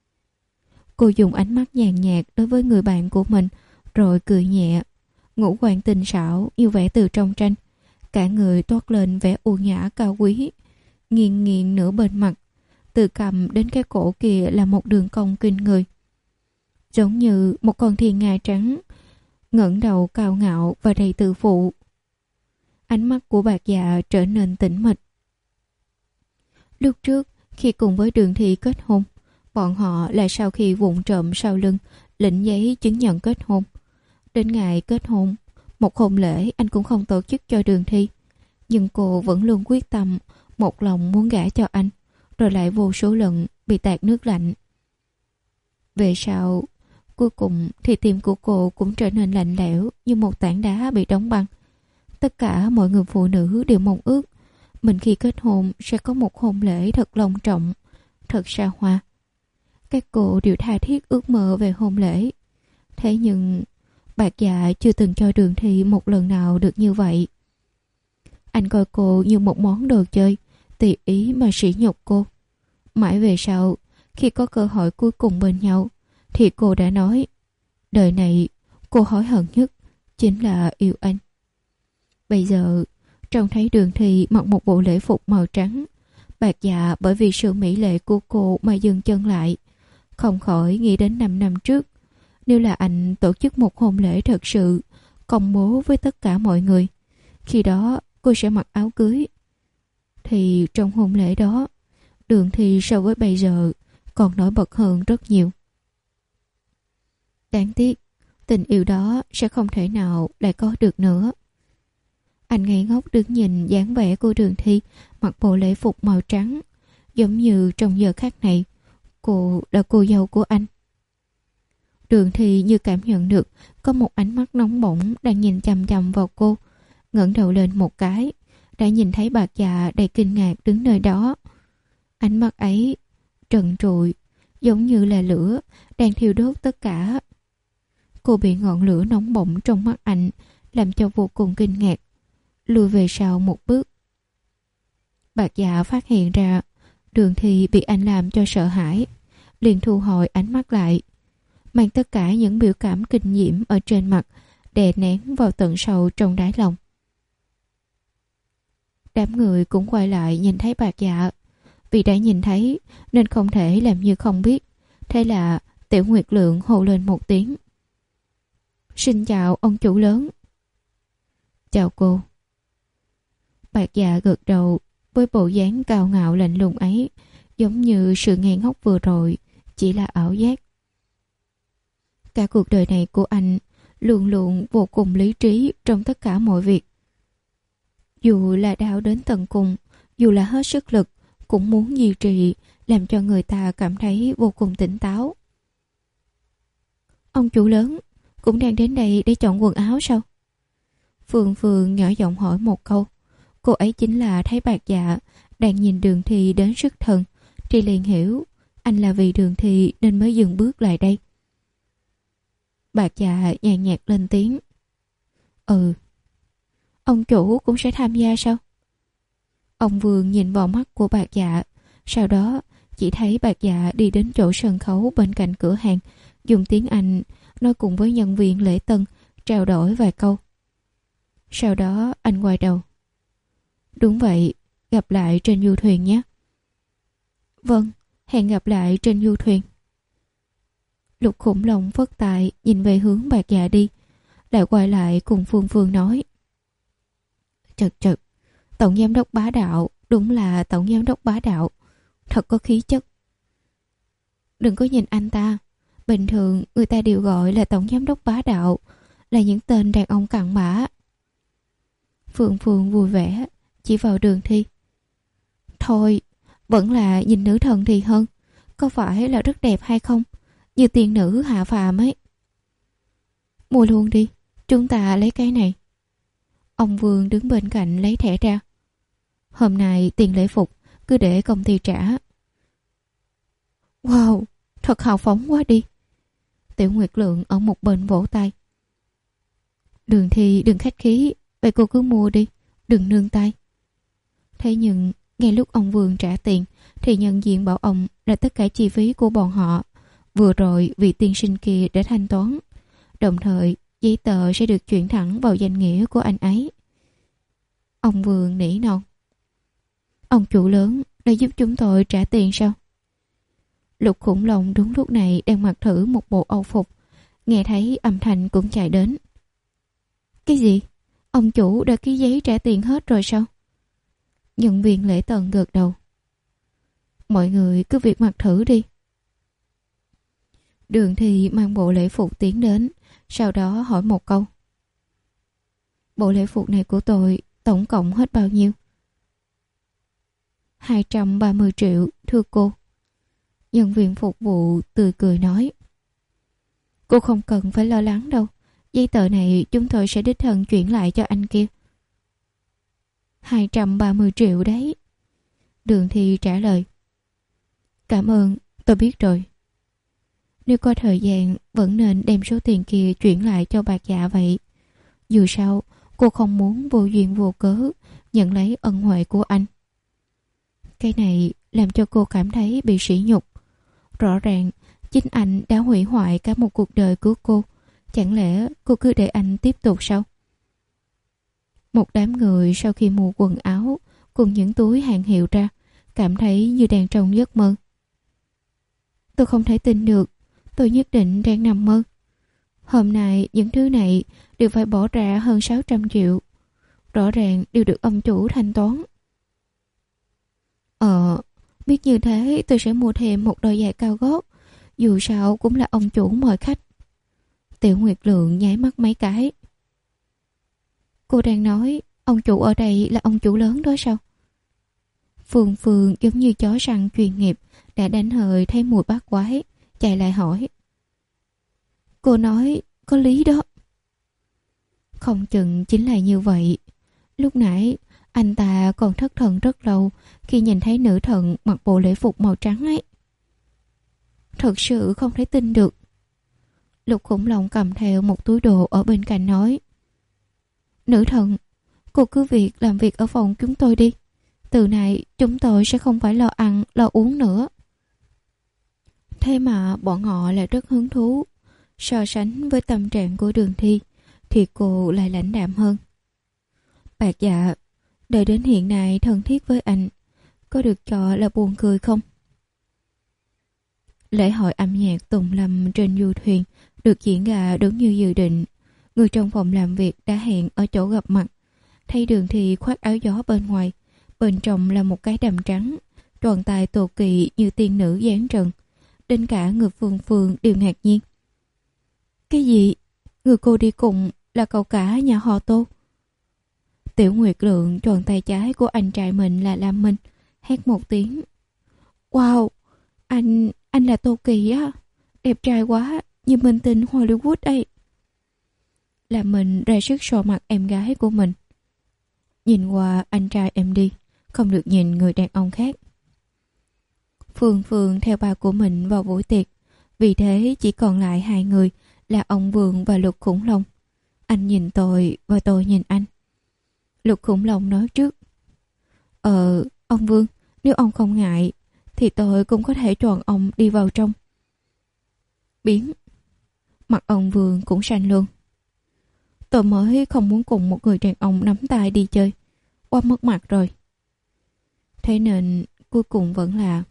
Cô dùng ánh mắt nhàn nhạt đối với người bạn của mình, rồi cười nhẹ, ngũ quan tinh xảo như vẽ từ trong tranh, cả người toát lên vẻ u nhã cao quý, nghiêng nghiêng nửa bên mặt, từ cằm đến cái cổ kia là một đường cong kinh người, giống như một con thiên nga trắng ngẩng đầu cao ngạo và đầy tự phụ. Ánh mắt của Bạc Dạ trở nên tĩnh mịch. Lúc trước khi cùng với Đường Thi kết hôn, bọn họ là sau khi vụng trộm sau lưng lĩnh giấy chứng nhận kết hôn. Đến ngày kết hôn, một hôn lễ anh cũng không tổ chức cho Đường Thi, nhưng cô vẫn luôn quyết tâm một lòng muốn gả cho anh, rồi lại vô số lần bị tạt nước lạnh. Về sau, cuối cùng thì tim của cô cũng trở nên lạnh lẽo như một tảng đá bị đóng băng. Tất cả mọi người phụ nữ đều mong ước mình khi kết hôn sẽ có một hôn lễ thật long trọng, thật xa hoa. Các cô đều tha thiết ước mơ về hôn lễ. Thế nhưng Bạc Dạ chưa từng cho Đường Thi một lần nào được như vậy. Anh coi cô như một món đồ chơi, tùy ý mà sỉ nhục cô. Mãi về sau, khi có cơ hội cuối cùng bên nhau, thì cô đã nói, đời này cô hối hận nhất chính là yêu anh. Bây giờ, trông thấy Đường Thi mặc một bộ lễ phục màu trắng, Bạc Dạ bởi vì sự mỹ lệ của cô mà dừng chân lại, không khỏi nghĩ đến năm năm trước. Nếu là anh tổ chức một hôn lễ thật sự, công bố với tất cả mọi người, khi đó cô sẽ mặc áo cưới. Thì trong hôn lễ đó, Đường Thi so với bây giờ còn nổi bật hơn rất nhiều. Đáng tiếc, tình yêu đó sẽ không thể nào lại có được nữa. Anh ngây ngốc đứng nhìn dáng vẻ của Đường Thi mặc bộ lễ phục màu trắng, giống như trong giờ khắc này, cô là cô dâu của anh. Đường Thi như cảm nhận được có một ánh mắt nóng bỏng đang nhìn chằm chằm vào cô, ngẩng đầu lên một cái, đã nhìn thấy Bạc Dạ đầy kinh ngạc đứng nơi đó. Ánh mắt ấy trần trụi, giống như là lửa đang thiêu đốt tất cả. Cô bị ngọn lửa nóng bỏng trong mắt anh làm cho vô cùng kinh ngạc, lùi về sau một bước. Bạc Dạ phát hiện ra Đường Thi bị anh làm cho sợ hãi, liền thu hồi ánh mắt lại, mang tất cả những biểu cảm kinh diễm ở trên mặt đè nén vào tận sâu trong đáy lòng. Đám người cũng quay lại nhìn thấy Bạc Dạ. Vì đã nhìn thấy nên không thể làm như không biết. Thế là Tiểu Nguyệt Lượng hô lên một tiếng. Xin chào ông chủ lớn. Chào cô. Bạc Dạ gật đầu với bộ dáng cao ngạo lạnh lùng ấy, giống như sự ngây ngốc vừa rồi chỉ là ảo giác. Cả cuộc đời này của anh luôn luôn vô cùng lý trí trong tất cả mọi việc. Dù là đau đến tận cùng, dù là hết sức lực, cũng muốn duy trì, làm cho người ta cảm thấy vô cùng tỉnh táo. Ông chủ lớn cũng đang đến đây để chọn quần áo sao? Phương Phương nhỏ giọng hỏi một câu. Cô ấy chính là thấy Bạc Dạ đang nhìn Đường Thi đến sức thần, thì liền hiểu anh là vì Đường Thi nên mới dừng bước lại đây. Bạc Dạ nhàn nhạt lên tiếng. Ừ. Ông chủ cũng sẽ tham gia sao? Ông Vương nhìn vào mắt của Bạc Dạ, sau đó chỉ thấy Bạc Dạ đi đến chỗ sân khấu bên cạnh cửa hàng, dùng tiếng Anh nói cùng với nhân viên lễ tân, trao đổi vài câu. Sau đó anh quay đầu. Đúng vậy, gặp lại trên du thuyền nhé. Vâng, hẹn gặp lại trên du thuyền. Lục Khủng Long phất tay nhìn về hướng Bạc Dạ đi, lại quay lại cùng Phương Phương nói. Chật chật, tổng giám đốc bá đạo, đúng là tổng giám đốc bá đạo, thật có khí chất. Đừng có nhìn anh ta, bình thường người ta đều gọi là tổng giám đốc bá đạo, là những tên đàn ông cặn bã. Phương Phương vui vẻ chỉ vào Đường Thi. Thôi, vẫn là nhìn nữ thần thì hơn, có phải là rất đẹp hay không? Như tiên nữ hạ phàm ấy. Mua luôn đi, chúng ta lấy cái này. Ông Vương đứng bên cạnh lấy thẻ ra. Hôm nay tiền lễ phục cứ để công ty trả. Wow, thật hào phóng quá đi. Tiểu Nguyệt Lượng ở một bên vỗ tay. Đường Thi đừng khách khí, vậy cô cứ mua đi, đừng nương tay. Thế nhưng ngay lúc ông Vương trả tiền thì nhân viên bảo ông là tất cả chi phí của bọn họ vừa rồi vị tiên sinh kia đã thanh toán, đồng thời giấy tờ sẽ được chuyển thẳng vào danh nghĩa của anh ấy. Ông Vương nỉ non. Ông chủ lớn đã giúp chúng tôi trả tiền sao? Lục Khủng Long đúng lúc này đang mặc thử một bộ âu phục, nghe thấy âm thanh cũng chạy đến. Cái gì? Ông chủ đã ký giấy trả tiền hết rồi sao? Nhân viên lễ tân gật đầu. Mọi người cứ việc mặc thử đi. Đường Thi mang bộ lễ phục tiến đến, sau đó hỏi một câu. Bộ lễ phục này của tôi tổng cộng hết bao nhiêu? hai trăm ba mươi triệu, thưa cô. Nhân viên phục vụ tươi cười nói. Cô không cần phải lo lắng đâu, giấy tờ này chúng tôi sẽ đích thân chuyển lại cho anh kia. hai trăm ba mươi triệu đấy. Đường Thi trả lời. Cảm ơn, tôi biết rồi. Nếu có thời gian vẫn nên đem số tiền kia chuyển lại cho bạc dạ vậy. Dù sao cô không muốn vô duyên vô cớ nhận lấy ân huệ của anh. Cái này làm cho cô cảm thấy bị sỉ nhục. Rõ ràng chính anh đã hủy hoại cả một cuộc đời của cô. Chẳng lẽ cô cứ để anh tiếp tục sao? Một đám người sau khi mua quần áo cùng những túi hàng hiệu ra, cảm thấy như đang trong giấc mơ. Tôi không thể tin được, tôi nhất định đang nằm mơ. Hôm nay những thứ này đều phải bỏ ra hơn sáu trăm triệu. Rõ ràng đều được ông chủ thanh toán. Ờ, biết như thế tôi sẽ mua thêm một đôi giày cao gót. Dù sao cũng là ông chủ mời khách. Tiểu Nguyệt Lượng nháy mắt mấy cái. Cô đang nói ông chủ ở đây là ông chủ lớn đó sao? Phương Phương giống như chó săn chuyên nghiệp đã đánh hơi thấy mùi bát quái, chạy lại hỏi. Cô nói có lý đó. Không chừng chính là như vậy. Lúc nãy anh ta còn thất thần rất lâu khi nhìn thấy nữ thần mặc bộ lễ phục màu trắng ấy. Thật sự không thể tin được. Lục Khủng Long cầm theo một túi đồ ở bên cạnh nói. Nữ thần, cô cứ việc làm việc ở phòng chúng tôi đi. Từ này chúng tôi sẽ không phải lo ăn, lo uống nữa. Thế mà bọn họ lại rất hứng thú. So sánh với tâm trạng của Đường Thi thì cô lại lãnh đạm hơn. Bạc dạ, đợi đến hiện nay thân thiết với anh, có được cho là buồn cười không? Lễ hội âm nhạc tùng lâm trên du thuyền được diễn ra đúng như dự định. Người trong phòng làm việc đã hẹn ở chỗ gặp mặt. Thấy Đường Thi khoác áo gió bên ngoài, bên trong là một cái đầm trắng, tròn tài tổ kỵ như tiên nữ dáng trần. Đến cả người Phương Phương đều ngạc nhiên. Cái gì? Người cô đi cùng là cậu cả nhà họ Tô? Tiểu Nguyệt Lượng tròn tay trái của anh trai mình là Lam Minh, hét một tiếng. Wow, anh, anh là Tô Kỳ á, đẹp trai quá, như minh tinh Hollywood ấy. Lam Minh ra sức so mặt em gái của mình. Nhìn qua anh trai em đi, không được nhìn người đàn ông khác. Phương Phương theo ba của mình vào buổi tiệc, vì thế chỉ còn lại hai người là ông Vương và Lục Khủng Long. Anh nhìn tôi và tôi nhìn anh. Lục Khủng Long nói trước. Ờ, ông Vương, nếu ông không ngại thì tôi cũng có thể tròn ông đi vào trong. Biến. Mặt ông Vương cũng xanh luôn. Tôi mới không muốn cùng một người đàn ông nắm tay đi chơi, quá mất mặt rồi. Thế nên cuối cùng vẫn là.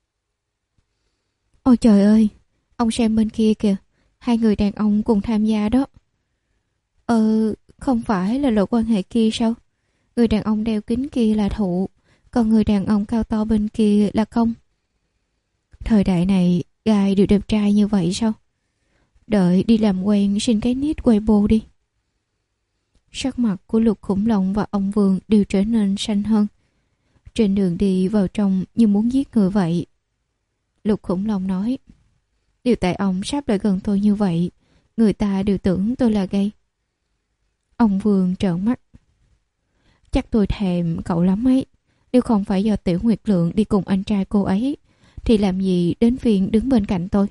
Ôi trời ơi, ông xem bên kia kìa, hai người đàn ông cùng tham gia đó. Ờ, không phải là lộ quan hệ kia sao? Người đàn ông đeo kính kia là Thụ, còn người đàn ông cao to bên kia là Công. Thời đại này gái đều đẹp trai như vậy sao? Đợi đi làm quen xin cái nít Weibo đi. Sắc mặt của Lục Khủng Long và ông Vương đều trở nên xanh hơn. Trên đường đi vào trong như muốn giết người vậy. Lục Khủng Long nói. Điều tại ông sắp lại gần tôi như vậy, người ta đều tưởng tôi là gay. Ông Vương trợn mắt. Chắc tôi thèm cậu lắm ấy. Nếu không phải do Tiểu Nguyệt Lượng đi cùng anh trai cô ấy, thì làm gì đến phiền đứng bên cạnh tôi.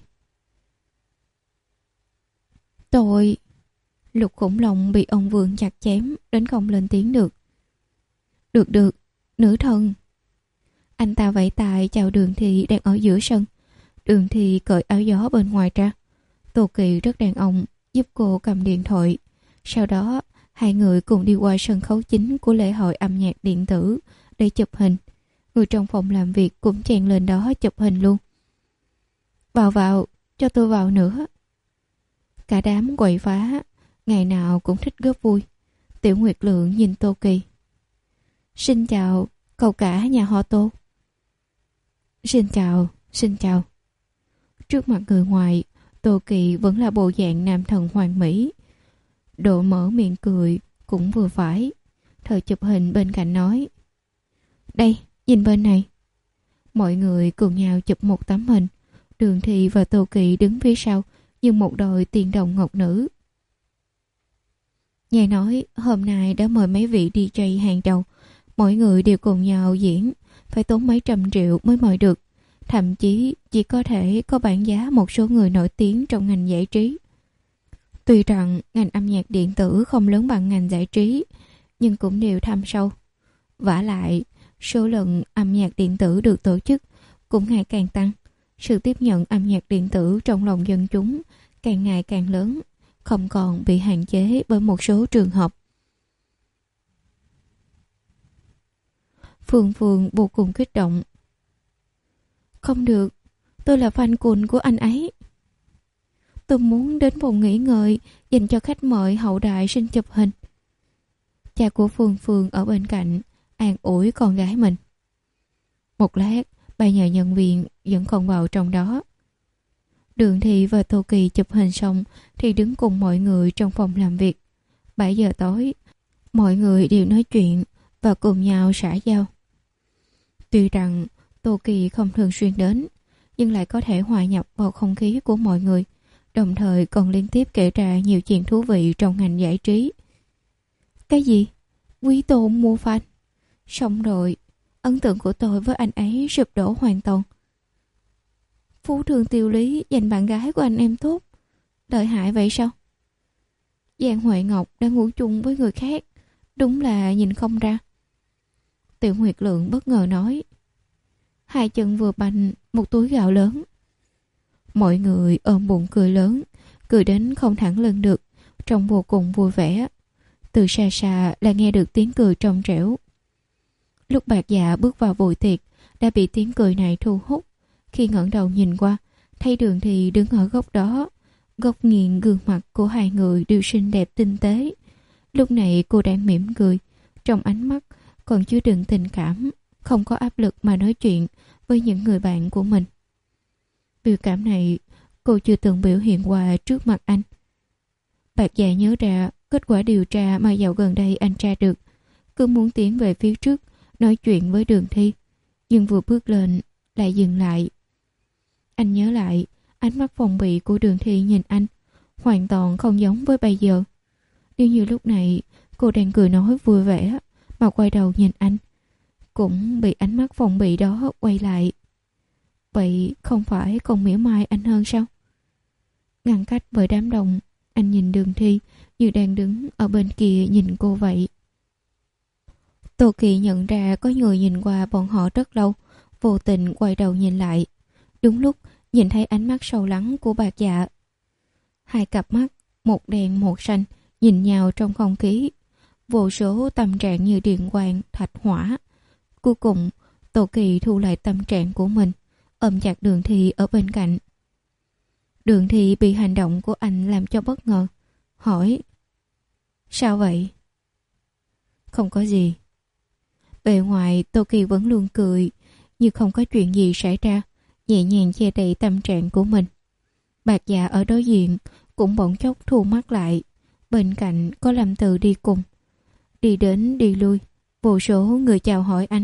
Tôi... Lục Khủng Long bị ông Vương chặt chém đến không lên tiếng được. Được được, nữ thần. Anh ta vẫy tay chào Đường Thi đang ở giữa sân. Đường Thi cởi áo gió bên ngoài ra. Tô Kỳ rất đàn ông giúp cô cầm điện thoại. Sau đó hai người cùng đi qua sân khấu chính của lễ hội âm nhạc điện tử để chụp hình. Người trong phòng làm việc cũng chen lên đó chụp hình luôn. Vào vào, cho tôi vào nữa. Cả đám quậy phá, ngày nào cũng thích góp vui. Tiểu Nguyệt Lượng nhìn Tô Kỳ. Xin chào, cậu cả nhà họ Tô. Xin chào, xin chào. Trước mặt người ngoài, Tô Kỳ vẫn là bộ dạng nam thần hoàn mỹ. Độ mở miệng cười cũng vừa phải. Thời chụp hình bên cạnh nói. Đây, nhìn bên này. Mọi người cùng nhau chụp một tấm hình. Đường Thi và Tô Kỳ đứng phía sau như một đôi tiền đồng ngọc nữ. Nghe nói hôm nay đã mời mấy vị đi jay hàng đầu. Mỗi người đều cùng nhau diễn, phải tốn mấy trăm triệu mới mời được. thậm chí chỉ có thể có bảng giá một số người nổi tiếng trong ngành giải trí. Tuy rằng ngành âm nhạc điện tử không lớn bằng ngành giải trí, nhưng cũng đều thâm sâu. Vả lại, số lần âm nhạc điện tử được tổ chức cũng ngày càng tăng. Sự tiếp nhận âm nhạc điện tử trong lòng dân chúng càng ngày càng lớn, không còn bị hạn chế bởi một số trường hợp. Phương Phương vô cùng kích động. Không được, tôi là fan cuồng của anh ấy. Tôi muốn đến phòng nghỉ ngơi dành cho khách mời hậu đại xin chụp hình. Cha của Phương Phương ở bên cạnh an ủi con gái mình. Một lát, bà nhờ nhân viên dẫn con vào trong đó. Đường Thị và Tô Kỳ chụp hình xong thì đứng cùng mọi người trong phòng làm việc. bảy giờ tối, mọi người đều nói chuyện và cùng nhau xã giao. Tuy rằng Tô Kỳ không thường xuyên đến, nhưng lại có thể hòa nhập vào không khí của mọi người, đồng thời còn liên tiếp kể ra nhiều chuyện thú vị trong ngành giải trí. Cái gì? Quý Tôn mua fan? Xong rồi, ấn tượng của tôi với anh ấy sụp đổ hoàn toàn. Phú Thường Tiêu Lý dành bạn gái của anh em tốt, lợi hại vậy sao? Giang Huệ Ngọc đang ngủ chung với người khác, đúng là nhìn không ra. Tiểu Nguyệt Lượng bất ngờ nói. Hai chân vừa bành một túi gạo lớn. Mọi người ôm bụng cười lớn, cười đến không thẳng lưng được, trông vô cùng vui vẻ. Từ xa xa là nghe được tiếng cười trong trẻo. Lúc Bạc Dạ bước vào buổi tiệc đã bị tiếng cười này thu hút. Khi ngẩng đầu nhìn qua, thấy Đường Thị đứng ở góc đó. Góc nghiêng gương mặt của hai người đều xinh đẹp tinh tế. Lúc này cô đang mỉm cười, trong ánh mắt còn chứa đựng tình cảm, không có áp lực mà nói chuyện với những người bạn của mình. Biểu cảm này cô chưa từng biểu hiện qua trước mặt anh. Bạc Dạ nhớ ra kết quả điều tra mà dạo gần đây anh tra được, cứ muốn tiến về phía trước nói chuyện với Đường Thi, nhưng vừa bước lên lại dừng lại. Anh nhớ lại ánh mắt phòng bị của Đường Thi nhìn anh, hoàn toàn không giống với bây giờ. Nếu như lúc này cô đang cười nói vui vẻ mà quay đầu nhìn anh, cũng bị ánh mắt phòng bị đó quay lại. Vậy không phải còn mỉa mai anh hơn sao? Ngăn cách bởi đám đông, anh nhìn Đường Thi như đang đứng ở bên kia nhìn cô vậy. Tô Kỳ nhận ra có người nhìn qua bọn họ rất lâu, vô tình quay đầu nhìn lại. Đúng lúc nhìn thấy ánh mắt sâu lắng của Bạc Dạ. Hai cặp mắt, một đen một xanh, nhìn nhau trong không khí. Vô số tâm trạng như điện quang, thạch hỏa. Cuối cùng, Tô Kỳ thu lại tâm trạng của mình, ôm chặt Đường Thi ở bên cạnh. Đường Thi bị hành động của anh làm cho bất ngờ, hỏi: Sao vậy? Không có gì. Bề ngoài Tô Kỳ vẫn luôn cười, như không có chuyện gì xảy ra, nhẹ nhàng che đậy tâm trạng của mình. Bạc Dạ ở đối diện cũng bỗng chốc thu mắt lại. Bên cạnh có Lâm Từ đi cùng. Đi đến đi lui, vô số người chào hỏi anh.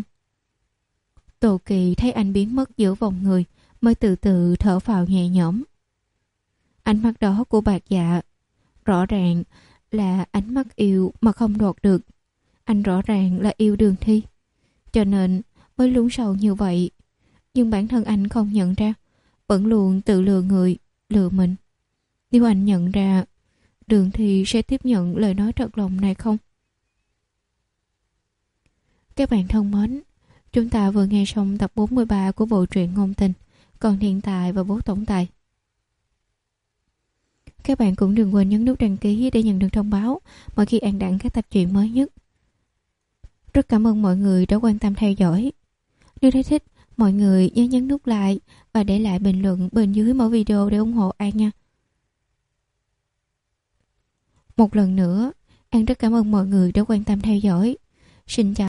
Tô Kỳ thấy anh biến mất giữa vòng người, mới từ từ thở phào nhẹ nhõm. Ánh mắt đó của Bạc Dạ rõ ràng là ánh mắt yêu mà không đoạt được. Anh rõ ràng là yêu Đường Thi, cho nên mới lún sâu như vậy. Nhưng bản thân anh không nhận ra, vẫn luôn tự lừa người, lừa mình. Nếu anh nhận ra, Đường Thi sẽ tiếp nhận lời nói thật lòng này không? Các bạn thân mến, chúng ta vừa nghe xong tập bốn mươi ba của bộ truyện Ngôn Tình, Còn Hiện Tại và Bố Tổng Tài. Các bạn cũng đừng quên nhấn nút đăng ký để nhận được thông báo mỗi khi An đăng các tập truyện mới nhất. Rất cảm ơn mọi người đã quan tâm theo dõi. Nếu thấy thích, mọi người nhớ nhấn nút like và để lại bình luận bên dưới mỗi video để ủng hộ An nha. Một lần nữa, An rất cảm ơn mọi người đã quan tâm theo dõi. Xin chào.